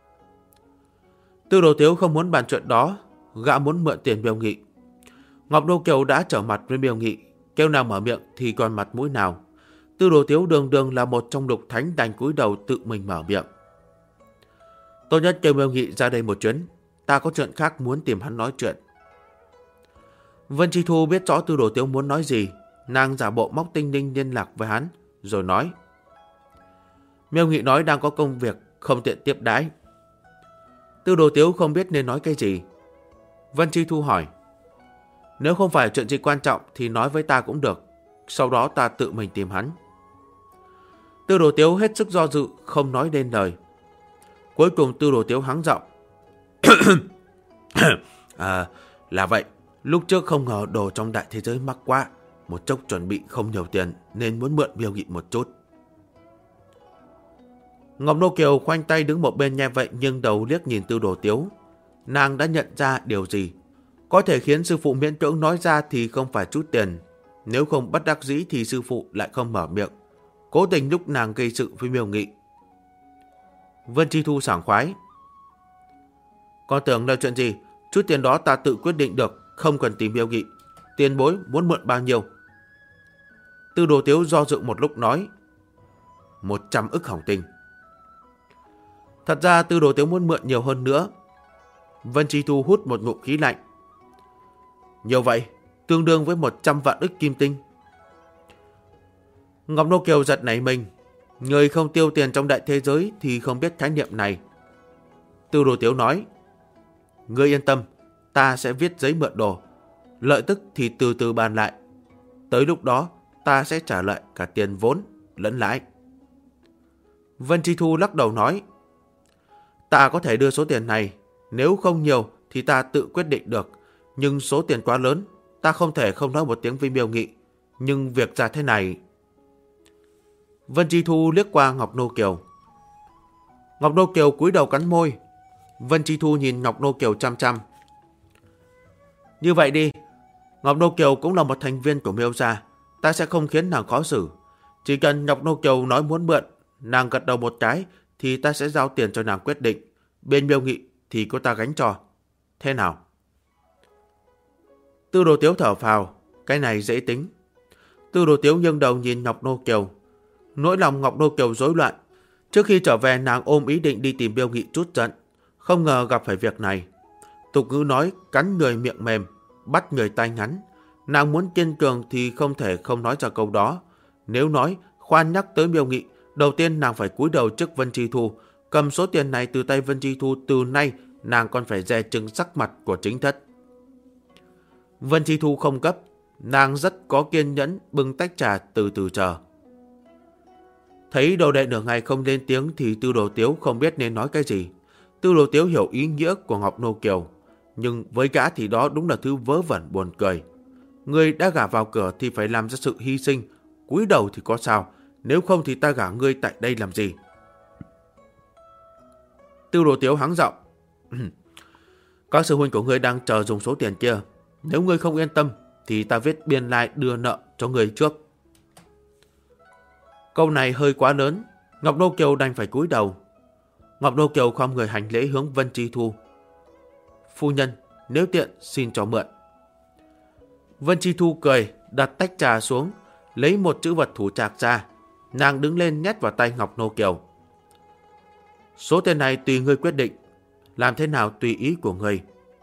Tư Đồ Tiếu không muốn bàn chuyện đó. Gã muốn mượn tiền Miêu Nghị. Ngọc Nô Kiều đã trở mặt với Miêu Nghị. Kêu nào mở miệng thì còn mặt mũi nào. Tư Đồ Tiếu đường đường là một trong lục thánh đành cúi đầu tự mình mở miệng. Tốt nhất kêu Miêu Nghị ra đây một chuyến. Ta có chuyện khác muốn tìm hắn nói chuyện. Vân Chi Thu biết rõ Tư Đồ Tiếu muốn nói gì. Nàng giả bộ móc Tinh Ninh liên lạc với hắn, rồi nói. Miêu Nghị nói đang có công việc, không tiện tiếp đãi. Tư Đồ Tiếu không biết nên nói cái gì. Vân Chi Thu hỏi. Nếu không phải chuyện gì quan trọng thì nói với ta cũng được. Sau đó ta tự mình tìm hắn. Tư Đồ Tiếu hết sức do dự, không nói nên lời. Cuối cùng Tư Đồ Tiếu hắng giọng. Là vậy. Lúc trước không ngờ đồ trong đại thế giới mắc quá. Một chốc chuẩn bị không nhiều tiền nên muốn mượn Miêu Nghị một chút. Ngọc Nô Kiều khoanh tay đứng một bên nghe vậy nhưng đầu liếc nhìn Tư Đồ Tiếu. Nàng đã nhận ra điều gì. Có thể khiến sư phụ miễn cưỡng nói ra thì không phải chút tiền. Nếu không bất đắc dĩ thì sư phụ lại không mở miệng. Cố tình lúc nàng gây sự với Miêu Nghị. Vân Chi Thu sảng khoái. Con tưởng là chuyện gì? Chút tiền đó ta tự quyết định được. Không cần tìm Miêu Nghị. Tiền bối muốn mượn bao nhiêu? Tư Đồ Tiếu do dự một lúc nói. 100 ức hồng tinh. Thật ra Tư Đồ Tiếu muốn mượn nhiều hơn nữa. Vân Chi Thu hút một ngụm khí lạnh. Nhiều vậy, tương đương với 100 vạn ức kim tinh. Ngọc Nô Kiều giật nảy mình. Người không tiêu tiền trong đại thế giới thì không biết khái niệm này. Tư Đồ Tiếu nói. Ngươi yên tâm, ta sẽ viết giấy mượn đồ. Lợi tức thì từ từ bàn lại. Tới lúc đó ta sẽ trả lại cả tiền vốn lẫn lãi. Vân Chi Thu lắc đầu nói. Ta có thể đưa số tiền này. Nếu không nhiều thì ta tự quyết định được. Nhưng số tiền quá lớn, ta không thể không nói một tiếng với Miêu Nghị. Nhưng việc ra thế này... Vân Chi Thu liếc qua Ngọc Nô Kiều. Ngọc Nô Kiều cúi đầu cắn môi. Vân Chi Thu nhìn Ngọc Nô Kiều chăm chăm. Như vậy đi, Ngọc Nô Kiều cũng là một thành viên của Miêu gia. Ta sẽ không khiến nàng khó xử. Chỉ cần Ngọc Nô Kiều nói muốn mượn, nàng gật đầu một cái thì ta sẽ giao tiền cho nàng quyết định. Bên Miêu Nghị thì cô ta gánh cho. Thế nào? Tư Đồ Tiếu thở phào. Cái này dễ tính. Tư Đồ Tiếu nghiêng đầu nhìn Ngọc Nô Kiều. Nỗi lòng Ngọc Nô Kiều rối loạn. Trước khi trở về nàng ôm ý định đi tìm Miêu Nghị trút giận. Không ngờ gặp phải việc này. Tục ngữ nói cắn người miệng mềm, bắt người tay ngắn. Nàng muốn kiên cường thì không thể không nói ra câu đó. Nếu nói khoan nhắc tới Miêu Nghị, đầu tiên nàng phải cúi đầu trước Vân Chi Thu. Cầm số tiền này từ tay Vân Chi Thu, từ nay nàng còn phải dè chừng sắc mặt của chính thất. Vân Chi Thu không cấp. Nàng rất có kiên nhẫn bưng tách trà từ từ chờ. Thấy đồ đệ nửa ngày không lên tiếng thì Tư Đồ Tiếu không biết nên nói cái gì. Tư Đồ Tiếu hiểu ý nghĩa của Ngọc Nô Kiều. Nhưng với gã thì đó đúng là thứ vớ vẩn buồn cười. Ngươi đã gả vào cửa thì phải làm ra sự hy sinh. Cúi đầu thì có sao. Nếu không thì ta gả ngươi tại đây làm gì? Tư Đồ Tiếu hắng giọng. Các sư huynh của ngươi đang chờ dùng số tiền kia. Nếu ngươi không yên tâm thì ta viết biên lai đưa nợ cho ngươi trước. Câu này hơi quá lớn. Ngọc Nô Kiều đành phải cúi đầu. Ngọc Nô Kiều khom người hành lễ hướng Vân Chi Thu. Phu nhân, nếu tiện xin cho mượn. Vân Chi Thu cười, đặt tách trà xuống, lấy một chữ vật thủ trạc ra. Nàng đứng lên nhét vào tay Ngọc Nô Kiều. Số tiền này tùy ngươi quyết định, làm thế nào tùy ý của ngươi.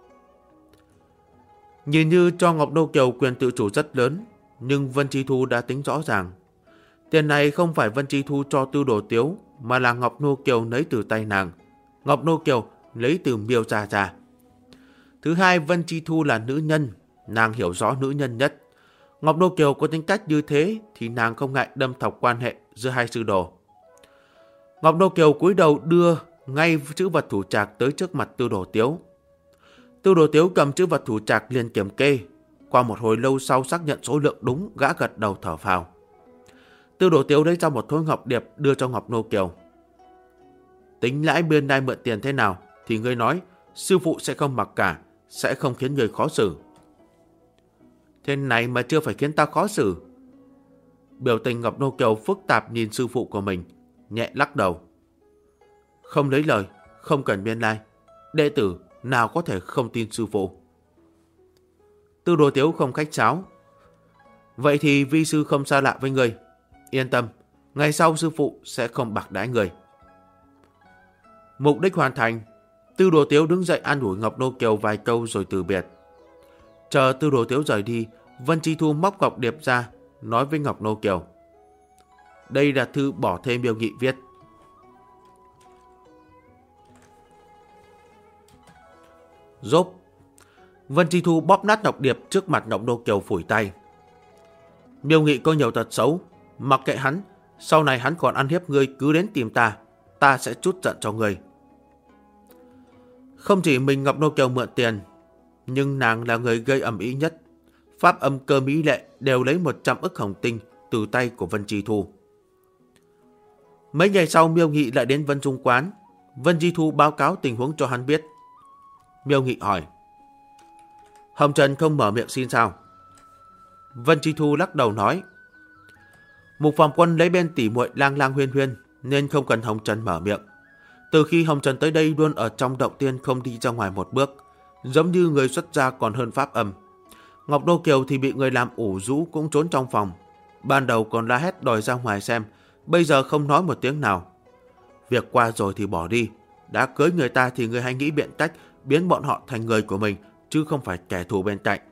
Nhìn như cho Ngọc Nô Kiều quyền tự chủ rất lớn, nhưng Vân Chi Thu đã tính rõ ràng. Tiền này không phải Vân Chi Thu cho Tư Đồ Tiếu, mà là Ngọc Nô Kiều lấy từ tay nàng. Ngọc Nô Kiều lấy từ Miêu Gia ra. Thứ hai, Vân Chi Thu là nữ nhân, nàng hiểu rõ nữ nhân nhất. Ngọc Nô Kiều có tính cách như thế thì nàng không ngại đâm thọc quan hệ giữa hai sư đồ. Ngọc Nô Kiều cúi đầu đưa ngay chữ vật thủ trạc tới trước mặt Tư Đồ Tiếu. Tư Đồ Tiếu cầm chữ vật thủ trạc liền kiểm kê. Qua một hồi lâu sau xác nhận số lượng đúng, gã gật đầu thở phào. Tư Đồ Tiếu lấy ra một thối ngọc điệp đưa cho Ngọc Nô Kiều. Tính lãi bên đây mượn tiền thế nào thì ngươi nói, sư phụ sẽ không mặc cả, sẽ không khiến người khó xử. Thế này mà chưa phải khiến ta khó xử. Biểu tình Ngọc Nô Kiều phức tạp nhìn sư phụ của mình, nhẹ lắc đầu. Không lấy lời, không cần biên lai. Đệ tử nào có thể không tin sư phụ. Tư Đồ Tiếu không khách sáo. Vậy thì vi sư không xa lạ với người. Yên tâm, ngày sau sư phụ sẽ không bạc đãi người. Mục đích hoàn thành. Tư Đồ Tiếu đứng dậy an ủi Ngọc Nô Kiều vài câu rồi từ biệt. Chờ Tư Đồ Tiếu rời đi, Vân Chi Thu móc ngọc điệp ra, nói với Ngọc Nô Kiều. Đây là thư bỏ thêm Miêu Nghị viết. Rốp. Vân Chi Thu bóp nát ngọc điệp trước mặt Ngọc Nô Kiều phủi tay. Miêu Nghị có nhiều tật xấu, mặc kệ hắn, sau này hắn còn ăn hiếp ngươi cứ đến tìm ta, ta sẽ trút giận cho ngươi. Không chỉ mình Ngọc Nô Kiều mượn tiền, nhưng nàng là người gây ầm ĩ nhất. Pháp Âm Cơ Mỹ Lệ đều lấy 100 ức hồng tinh từ tay của Vân Chi Thu. Mấy ngày sau Miêu Nghị lại đến Vân Trung quán. Vân Chi Thu báo cáo tình huống cho hắn biết. Miêu Nghị hỏi. Hồng Trần không mở miệng xin sao? Vân Chi Thu lắc đầu nói. Mục Phòng Quân lấy bên tỉ muội Lang Lang Huyên Huyên nên không cần Hồng Trần mở miệng. Từ khi Hồng Trần tới đây luôn ở trong động tiên không đi ra ngoài một bước, giống như người xuất gia còn hơn Pháp Âm. Ngọc Nô Kiều thì bị người làm ủ rũ cũng trốn trong phòng. Ban đầu còn la hét đòi ra ngoài xem, bây giờ không nói một tiếng nào. Việc qua rồi thì bỏ đi. Đã cưới người ta thì người hãy nghĩ biện cách biến bọn họ thành người của mình, chứ không phải kẻ thù bên cạnh.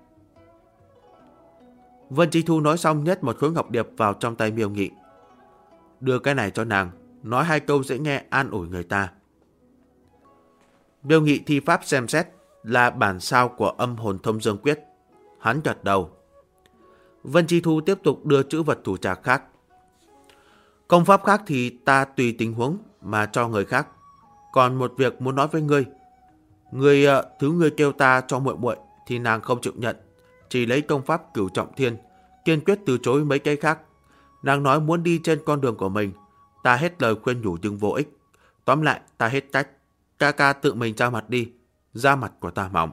Vân Chi Thu nói xong nhét một khối ngọc điệp vào trong tay Miêu Nghị. Đưa cái này cho nàng, nói 2 câu dễ nghe an ủi người ta. Miêu Nghị thi pháp xem xét là bản sao của Âm Hồn Thông Dương Quyết. Hắn gật đầu. Vân Chi Thu tiếp tục đưa chữ vật thủ trạc khác. Công pháp khác thì ta tùy tình huống mà cho người khác. Còn một việc muốn nói với ngươi. Thứ ngươi kêu ta cho muội muội thì nàng không chịu nhận, chỉ lấy công pháp Cửu Trọng Thiên, kiên quyết từ chối mấy cái khác. Nàng nói muốn đi trên con đường của mình. Ta hết lời khuyên nhủ nhưng vô ích. Tóm lại ta hết cách. Ca ca tự mình ra mặt đi. Da mặt của ta mỏng.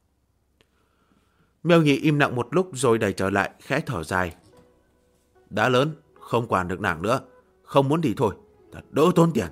Miêu Nghị im lặng một lúc rồi đẩy trở lại, khẽ thở dài. Đã lớn, không quản được nàng nữa. Không muốn đi thôi, thật đỡ tốn tiền.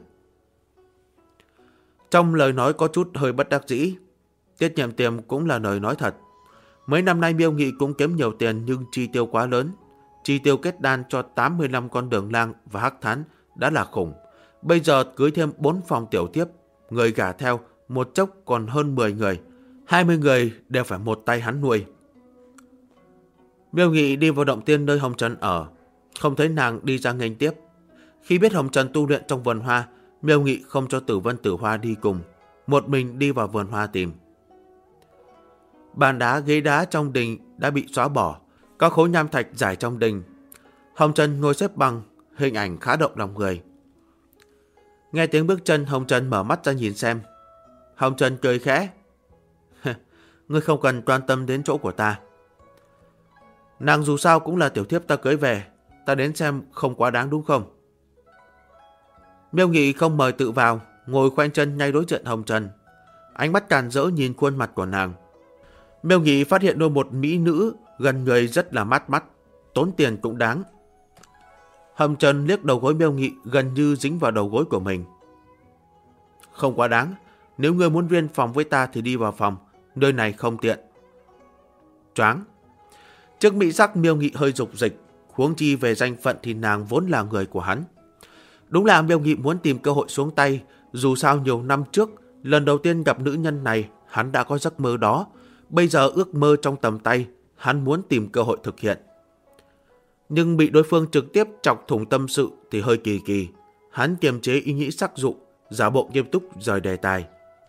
Trong lời nói có chút hơi bất đắc dĩ. Tiết Nhiệm Tiềm cũng là lời nói thật. Mấy năm nay Miêu Nghị cũng kiếm nhiều tiền nhưng chi tiêu quá lớn. Chi tiêu kết đan cho 85 con Đường Lang và Hắc Thán đã là khủng. Bây giờ cưới thêm 4 phòng tiểu thiếp, người gả theo, một chốc còn hơn 10 người. 20 người đều phải một tay hắn nuôi. Miêu Nghị đi vào động tiên nơi Hồng Trần ở, không thấy nàng đi ra nghênh tiếp. Khi biết Hồng Trần tu luyện trong vườn hoa, Miêu Nghị không cho Tử Vân Tử Hoa đi cùng, một mình đi vào vườn hoa tìm. Bàn đá ghế đá trong đình đã bị xóa bỏ, các khối nham thạch rải trong đình. Hồng Trần ngồi xếp bằng, hình ảnh khá động lòng người. Nghe tiếng bước chân, Hồng Trần mở mắt ra nhìn xem. Hồng Trần cười khẽ. Ngươi không cần quan tâm đến chỗ của ta. Nàng dù sao cũng là tiểu thiếp ta cưới về, ta đến xem không quá đáng đúng không? Miêu Nghị không mời tự vào, ngồi khoanh chân ngay đối diện Hồng Trần. Ánh mắt càn rỡ nhìn khuôn mặt của nàng. Miêu Nghị phát hiện đôi một mỹ nữ gần người rất là mát mắt, tốn tiền cũng đáng. Hồng Trần liếc đầu gối Miêu Nghị gần như dính vào đầu gối của mình. Không quá đáng, nếu ngươi muốn viên phòng với ta thì đi vào phòng, nơi này không tiện. Choáng. Trước mỹ sắc Miêu Nghị hơi dục dịch, Huống chi về danh phận thì nàng vốn là người của hắn. Đúng là Miêu Nghị muốn tìm cơ hội xuống tay. Dù sao nhiều năm trước, lần đầu tiên gặp nữ nhân này, hắn đã có giấc mơ đó. Bây giờ ước mơ trong tầm tay, hắn muốn tìm cơ hội thực hiện. Nhưng bị đối phương trực tiếp chọc thủng tâm sự thì hơi kỳ kỳ. Hắn kiềm chế ý nghĩ sắc dụ, giả bộ nghiêm túc rời đề tài.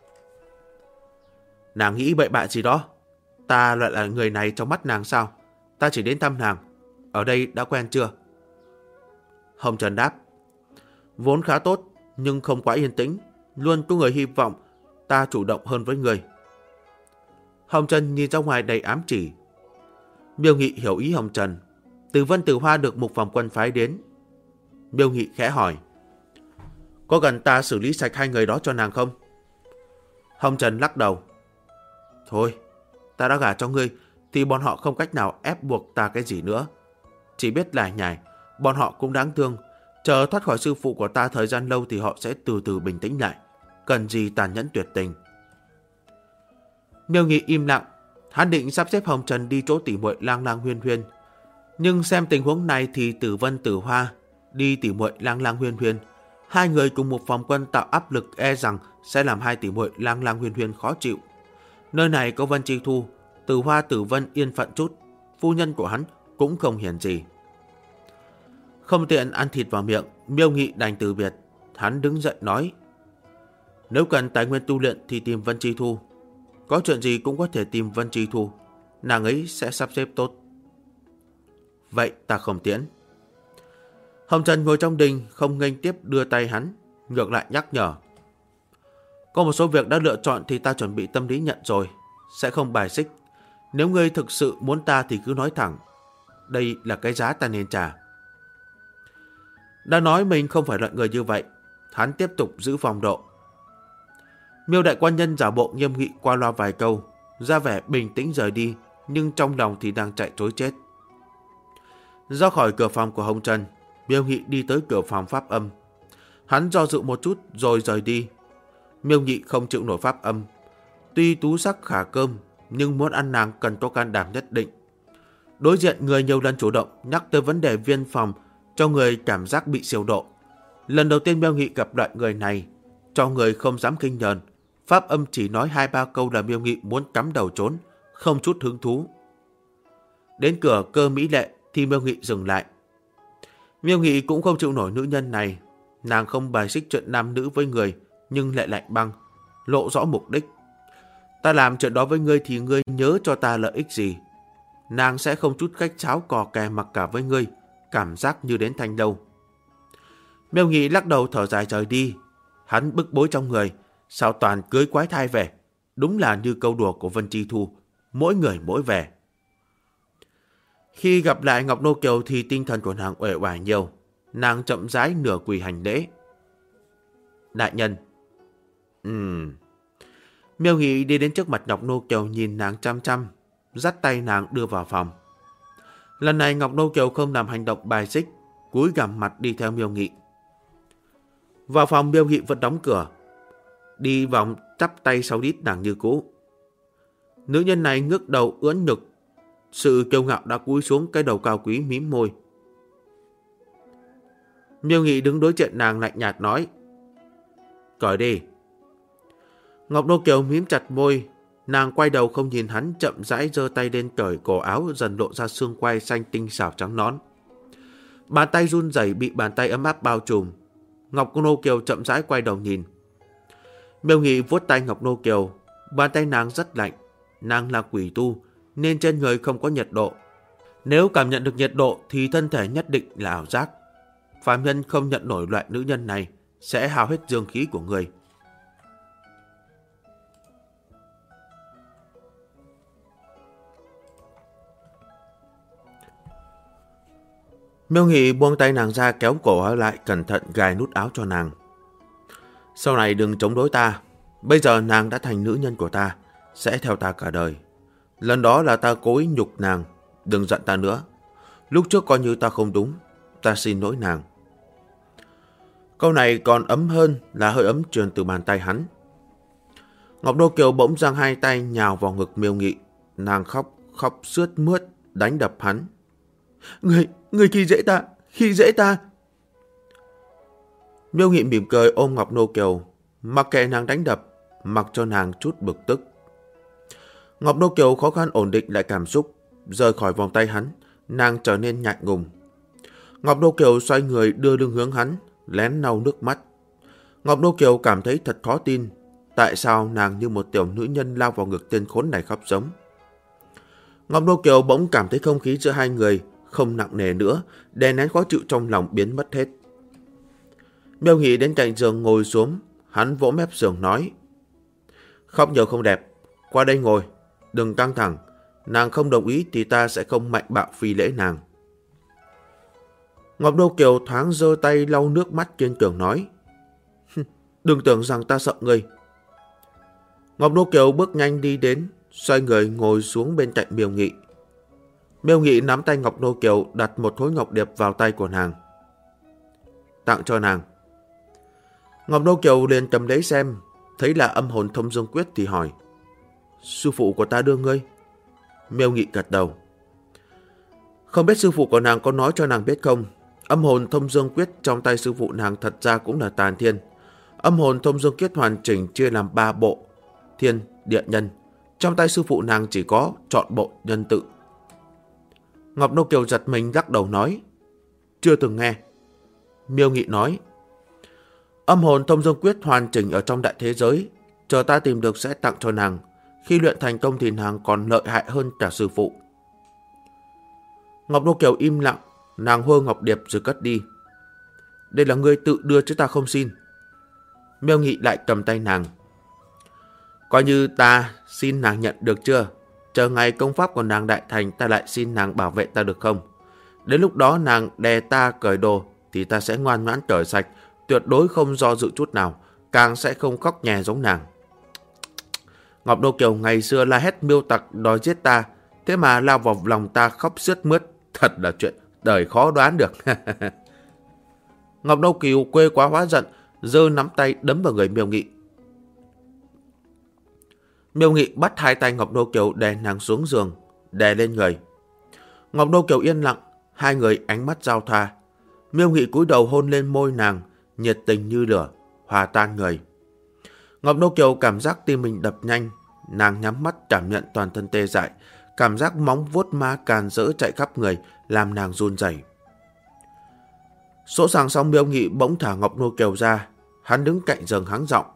Nàng nghĩ bậy bạ gì đó? Ta lại là người này trong mắt nàng sao? Ta chỉ đến thăm nàng. Ở đây đã quen chưa? Hồng Trần đáp. Vốn khá tốt, nhưng không quá yên tĩnh. Luôn có người hy vọng ta chủ động hơn với người. Hồng Trần nhìn ra ngoài đầy ám chỉ. Miêu Nghị hiểu ý Hồng Trần. Từ Vân Tử Hoa được Mục Phòng Quân phái đến. Miêu Nghị khẽ hỏi. Có cần ta xử lý sạch hai người đó cho nàng không? Hồng Trần lắc đầu. Thôi, ta đã gả cho ngươi thì bọn họ không cách nào ép buộc ta cái gì nữa. Chỉ biết lải nhải, bọn họ cũng đáng thương. Chờ thoát khỏi sư phụ của ta thời gian lâu thì họ sẽ từ từ bình tĩnh lại. Cần gì tàn nhẫn tuyệt tình. Miêu Nghị im lặng. Hắn định sắp xếp Hồng Trần đi chỗ tỉ muội Lang Lang Huyên Huyên. Nhưng xem tình huống này thì Tử Vân Tử Hoa đi tỉ muội Lang Lang Huyên Huyên. Hai người cùng một phòng quân tạo áp lực e rằng sẽ làm hai tỉ muội Lang Lang Huyên Huyên khó chịu. Nơi này có Vân Chi Thu, Tử Hoa Tử Vân yên phận chút. Phu nhân của hắn cũng không hiền gì. Không tiện ăn thịt vào miệng, Miêu Nghị đành từ biệt. Hắn đứng dậy nói. Nếu cần tài nguyên tu luyện thì tìm Vân Chi Thu. Có chuyện gì cũng có thể tìm Vân Chi Thu. Nàng ấy sẽ sắp xếp tốt. Vậy ta không tiễn. Hồng Trần ngồi trong đình không nghênh tiếp đưa tay hắn, ngược lại nhắc nhở. Có một số việc đã lựa chọn thì ta chuẩn bị tâm lý nhận rồi, sẽ không bài xích. Nếu ngươi thực sự muốn ta thì cứ nói thẳng. Đây là cái giá ta nên trả. Đã nói mình không phải loại người như vậy, hắn tiếp tục giữ phong độ. Miêu đại quan nhân giả bộ nghiêm nghị qua loa vài câu, ra vẻ bình tĩnh rời đi, nhưng trong lòng thì đang chạy trối chết. Ra khỏi cửa phòng của Hồng Trần, Miêu Nghị đi tới cửa phòng pháp âm. Hắn do dự một chút rồi rời đi. Miêu Nghị không chịu nổi pháp âm. Tuy tú sắc khả cơm, nhưng muốn ăn nàng cần có can đảm nhất định. Đối diện người nhiều lần chủ động nhắc tới vấn đề viên phòng cho người cảm giác bị siêu độ. Lần đầu tiên Miêu Nghị gặp loại người này, cho người không dám khinh nhờn. Pháp âm chỉ nói 2-3 câu là Miêu Nghị muốn cắm đầu trốn, không chút hứng thú. Đến cửa Cơ Mỹ Lệ thì Miêu Nghị dừng lại. Miêu Nghị cũng không chịu nổi nữ nhân này. Nàng không bài xích chuyện nam nữ với người, nhưng lại lạnh băng, lộ rõ mục đích. Ta làm chuyện đó với ngươi thì ngươi nhớ cho ta lợi ích gì. Nàng sẽ không chút khách sáo cò kè mặc cả với ngươi, cảm giác như đến Thanh Lâu. Miêu Nghị lắc đầu thở dài rời đi. Hắn bức bối trong người, sao toàn cưới quái thai về. Đúng là như câu đùa của Vân Chi Thu, mỗi người mỗi vẻ. Khi gặp lại Ngọc Nô Kiều thì tinh thần của nàng uể oải nhiều. Nàng chậm rãi nửa quỳ hành lễ. Đại nhân. Miêu Nghị đi đến trước mặt Ngọc Nô Kiều nhìn nàng chăm chăm, dắt tay nàng đưa vào phòng. Lần này Ngọc Nô Kiều không làm hành động bài xích, cúi gằm mặt đi theo Miêu Nghị. Vào phòng Miêu Nghị vẫn đóng cửa, đi vòng chắp tay sau đít nàng như cũ. Nữ nhân này ngước đầu ưỡn ngực, sự kiêu ngạo đã cúi xuống, cái đầu cao quý mím môi. Miêu Nghị đứng đối diện nàng lạnh nhạt nói. Cởi đi. Ngọc Nô Kiều mím chặt môi, nàng quay đầu không nhìn hắn, chậm rãi giơ tay lên cởi cổ áo, dần lộ ra xương quai xanh tinh xảo trắng nõn. Bàn tay run rẩy bị bàn tay ấm áp bao trùm. Ngọc Nô Kiều chậm rãi quay đầu nhìn. Miêu Nghị vuốt tay Ngọc Nô Kiều, bàn tay nàng rất lạnh. Nàng là quỷ tu nên trên người không có nhiệt độ. Nếu cảm nhận được nhiệt độ thì thân thể nhất định là ảo giác. Phàm nhân không nhận nổi loại nữ nhân này sẽ hao hết dương khí của người. Miêu Nghị buông tay nàng ra, kéo cổ áo lại, cẩn thận gài nút áo cho nàng. Sau này đừng chống đối ta. Bây giờ nàng đã thành nữ nhân của ta, sẽ theo ta cả đời. Lần đó là ta cố ý nhục nàng, đừng giận ta nữa. Lúc trước coi như ta không đúng, ta xin lỗi nàng. Câu này còn ấm hơn là hơi ấm truyền từ bàn tay hắn. Ngọc Nô Kiều bỗng giang hai tay nhào vào ngực Miêu Nghị. Nàng khóc sướt mướt, đánh đập hắn. Người khi dễ ta. Miêu Nghị mỉm cười ôm Ngọc Nô Kiều, mặc kệ nàng đánh đập, mặc cho nàng chút bực tức. Ngọc Nô Kiều khó khăn ổn định lại cảm xúc, rời khỏi vòng tay hắn, nàng trở nên ngại ngùng. Ngọc Nô Kiều xoay người đưa lưng hướng hắn, lén lau nước mắt. Ngọc Nô Kiều cảm thấy thật khó tin, tại sao nàng như một tiểu nữ nhân lao vào ngực tên khốn này khóc giống. Ngọc Nô Kiều bỗng cảm thấy không khí giữa hai người không nặng nề nữa, đè nén khó chịu trong lòng biến mất hết. Miêu Nghị đến cạnh giường ngồi xuống, hắn vỗ mép giường nói: khóc nhiều không đẹp, qua đây ngồi, đừng căng thẳng, nàng không đồng ý thì ta sẽ không mạnh bạo phi lễ nàng. Ngọc Nô Kiều thoáng giơ tay lau nước mắt kiên cường nói: đừng tưởng rằng ta sợ ngươi. Ngọc Nô Kiều bước nhanh đi đến, xoay người ngồi xuống bên cạnh Miêu Nghị. Miêu Nghị nắm tay Ngọc Nô Kiều đặt một khối ngọc điệp vào tay của nàng. Tặng cho nàng. Ngọc Nô Kiều liền cầm lấy xem, thấy là Âm Hồn Thông Dương Quyết thì hỏi: sư phụ của ta đưa ngươi? Miêu Nghị gật đầu. Không biết sư phụ của nàng có nói cho nàng biết không? Âm Hồn Thông Dương Quyết trong tay sư phụ nàng thật ra cũng là tàn thiên. Âm Hồn Thông Dương Quyết hoàn chỉnh chia làm 3 bộ: thiên, địa, nhân. Trong tay sư phụ nàng chỉ có chọn bộ nhân tự. Ngọc Nô Kiều giật mình lắc đầu nói: chưa từng nghe. Miêu Nghị nói: Âm Hồn Thông Dương Quyết hoàn chỉnh ở trong đại thế giới, chờ ta tìm được sẽ tặng cho nàng. Khi luyện thành công thì nàng còn lợi hại hơn cả sư phụ. Ngọc Nô Kiều im lặng, nàng hô ngọc điệp rồi cất đi. Đây là ngươi tự đưa chứ ta không xin. Miêu Nghị lại cầm tay nàng. Coi như ta xin nàng nhận được chưa? Chờ ngày công pháp của nàng đại thành ta lại xin nàng bảo vệ ta được không? Đến lúc đó nàng đè ta cởi đồ thì ta sẽ ngoan ngoãn cởi sạch, tuyệt đối không do dự chút nào, càng sẽ không khóc nhè giống nàng. Ngọc Nô Kiều ngày xưa la hét miêu tặc đòi giết ta, thế mà lao vào lòng ta khóc sướt mướt, thật là chuyện đời khó đoán được. Ngọc Nô Kiều quê quá hóa giận, giơ nắm tay đấm vào người Miêu Nghị. Miêu Nghị bắt hai tay Ngọc Nô Kiều đè nàng xuống giường, đè lên người. Ngọc Nô Kiều yên lặng, hai người ánh mắt giao thoa. Miêu Nghị cúi đầu hôn lên môi nàng, nhiệt tình như lửa, hòa tan người. Ngọc Nô Kiều cảm giác tim mình đập nhanh, nàng nhắm mắt cảm nhận toàn thân tê dại, cảm giác móng vuốt ma càn rỡ chạy khắp người, làm nàng run rẩy. Sỗ sàng xong, Miêu Nghị bỗng thả Ngọc Nô Kiều ra, hắn đứng cạnh giường hắng giọng.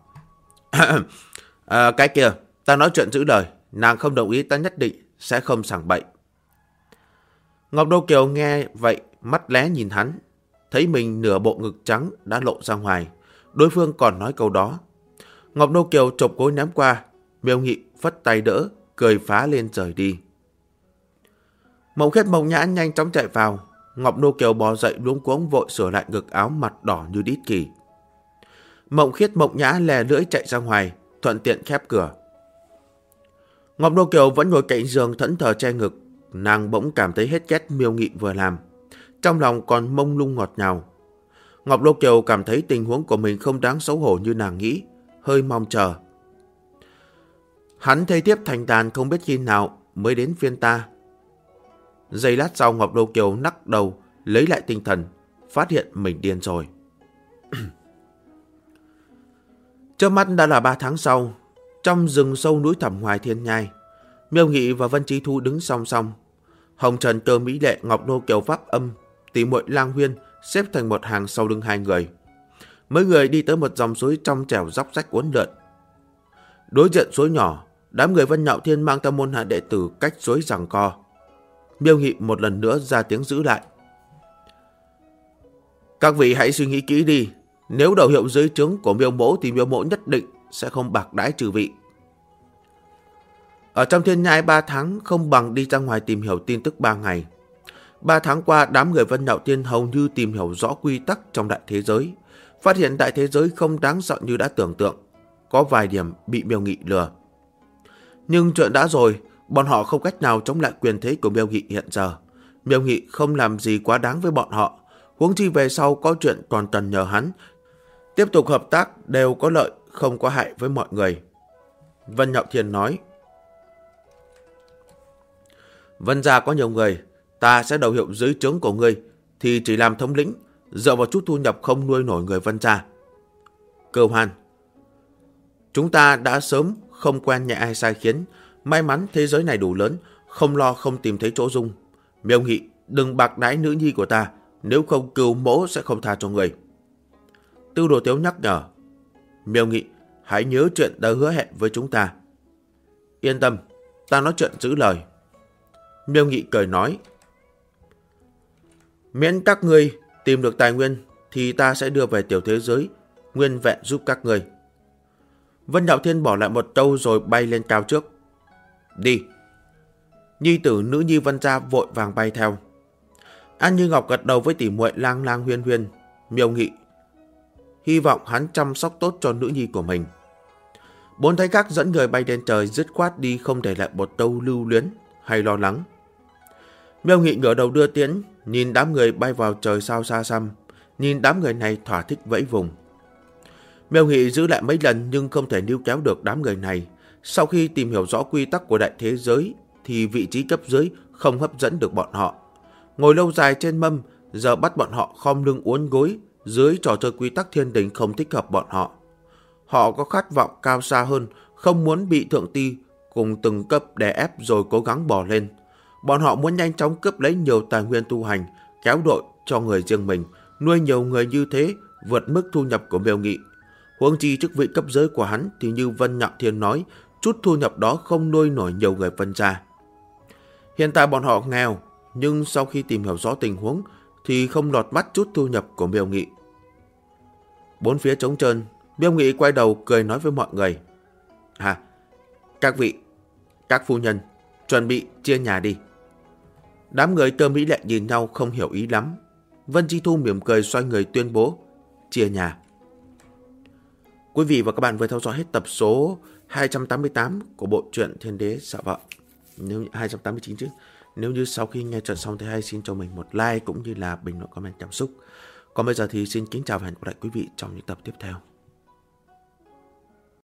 Cái kia, ta nói chuyện giữ lời, nàng không đồng ý ta nhất định sẽ không sảng bậy. Ngọc Nô Kiều nghe vậy, mắt lé nhìn hắn, thấy mình nửa bộ ngực trắng đã lộ ra ngoài, đối phương còn nói câu đó. Ngọc Nô Kiều chộp gối ném qua, Miêu Nghị phất tay đỡ, cười phá lên rời đi. Mộng Khiết Mộng Nhã nhanh chóng chạy vào, Ngọc Nô Kiều bò dậy luống cuống vội sửa lại ngực áo, mặt đỏ như đít kỳ. Mộng Khiết Mộng Nhã lè lưỡi chạy ra ngoài, thuận tiện khép cửa. Ngọc Nô Kiều vẫn ngồi cạnh giường thẫn thờ che ngực, nàng bỗng cảm thấy hết ghét Miêu Nghị vừa làm, trong lòng còn mông lung ngọt ngào. Ngọc Nô Kiều cảm thấy tình huống của mình không đáng xấu hổ như nàng nghĩ, hơi mong chờ. Hắn thê thiếp thành đàn không biết khi nào mới đến phiên ta. Giây lát sau, Ngọc Nô Kiều nắc đầu, lấy lại tinh thần, phát hiện mình điên rồi. Trước mắt đã là 3 tháng sau, trong rừng sâu núi thẳm ngoài thiên nhai, Miêu Nghị và Vân Chi Thu đứng song song. Hồng Trần, Cơ Mỹ Lệ, Ngọc Nô Kiều, Pháp Âm, tỷ muội Lang Huyên xếp thành một hàng sau lưng hai người. Mấy người đi tới một dòng suối trong trẻo róc rách uốn lượn. Đối diện suối nhỏ, đám người Vân Nhạo Thiên mang theo môn hạ đệ tử cách suối giằng co. Miêu Nghị một lần nữa ra tiếng giữ lại. Các vị hãy suy nghĩ kỹ đi, nếu đầu hiệu dưới trướng của Miêu Mỗ thì Miêu Mỗ nhất định sẽ không bạc đãi trừ vị. Ở trong thiên nhai 3 tháng không bằng đi ra ngoài tìm hiểu tin tức 3 ngày. 3 tháng qua, đám người Vân Nhạo Thiên hầu như tìm hiểu rõ quy tắc trong đại thế giới, phát hiện đại thế giới không đáng sợ như đã tưởng tượng, có vài điểm bị Miêu Nghị lừa. Nhưng chuyện đã rồi, bọn họ không cách nào chống lại quyền thế của Miêu Nghị hiện giờ. Miêu Nghị không làm gì quá đáng với bọn họ, huống chi về sau có chuyện còn cần nhờ hắn. Tiếp tục hợp tác đều có lợi, không có hại với mọi người. Vân Nhạo Thiên nói. Vân gia có nhiều người, Ta sẽ đầu hiệu dưới trướng của ngươi thì chỉ làm thống lĩnh, dựa vào chút thu nhập không nuôi nổi người Vân gia. Cưu Hoan: Chúng ta đã sớm không quen nhẹ ai sai khiến, may mắn thế giới này đủ lớn, không lo không tìm thấy chỗ dung. Miêu Nghị, đừng bạc đãi nữ nhi của ta, nếu không Cưu mỗ sẽ không tha cho người. Tư Đồ Tiếu nhắc nhở: Miêu Nghị, hãy nhớ chuyện đã hứa hẹn với chúng ta. Yên tâm, ta nói chuyện giữ lời. Miêu Nghị cười nói: Miễn các ngươi tìm được tài nguyên thì ta sẽ đưa về tiểu thế giới, nguyên vẹn giúp các ngươi. Vân Đạo Thiên bỏ lại một câu rồi bay lên cao trước. Đi. Nhi tử nữ nhi Vân gia vội vàng bay theo. An Như Ngọc gật đầu với tỉ muội Lang Lang Huyên Huyên. Miêu Nghị hy vọng hắn chăm sóc tốt cho nữ nhi của mình. Bốn thái khác dẫn người bay lên trời, dứt khoát đi không để lại một câu lưu luyến hay lo lắng. Miêu Nghị ngửa đầu đưa tiễn, nhìn đám người bay vào trời sao xa xăm, nhìn đám người này thỏa thích vẫy vùng. Miêu Nghị giữ lại mấy lần nhưng không thể níu kéo được đám người này. Sau khi tìm hiểu rõ quy tắc của đại thế giới thì vị trí cấp dưới không hấp dẫn được bọn họ. Ngồi lâu dài trên mâm, giờ bắt bọn họ khom lưng uốn gối dưới trò chơi quy tắc thiên đình không thích hợp bọn họ. Họ có khát vọng cao xa hơn, không muốn bị thượng ti cùng từng cấp đè ép rồi cố gắng bò lên. Bọn họ muốn nhanh chóng cướp lấy nhiều tài nguyên tu hành, kéo đội cho người riêng mình, nuôi nhiều người như thế vượt mức thu nhập của Miêu Nghị. Huống chi chức vị cấp dưới của hắn thì như Vân Nhạo Thiên nói, chút thu nhập đó không nuôi nổi nhiều người Vân gia. Hiện tại bọn họ nghèo, nhưng sau khi tìm hiểu rõ tình huống thì không lọt mắt chút thu nhập của Miêu Nghị. Bốn phía trống trơn, Miêu Nghị quay đầu cười nói với mọi người: Các vị, các phu nhân, chuẩn bị chia nhà đi. Đám người Cơ Mỹ Lệ nhìn nhau không hiểu ý lắm. Vân Chi Thu mỉm cười xoay người tuyên bố chia nhà. Quý vị và các bạn vừa theo dõi hết tập số 288 của bộ truyện Thiên Đế Dạ Vợ. Nếu 289 chứ. Nếu như sau khi nghe chuyện xong thì hãy xin cho mình một like cũng như là bình luận comment cảm xúc. Còn bây giờ thì xin kính chào và hẹn gặp lại quý vị trong những tập tiếp theo.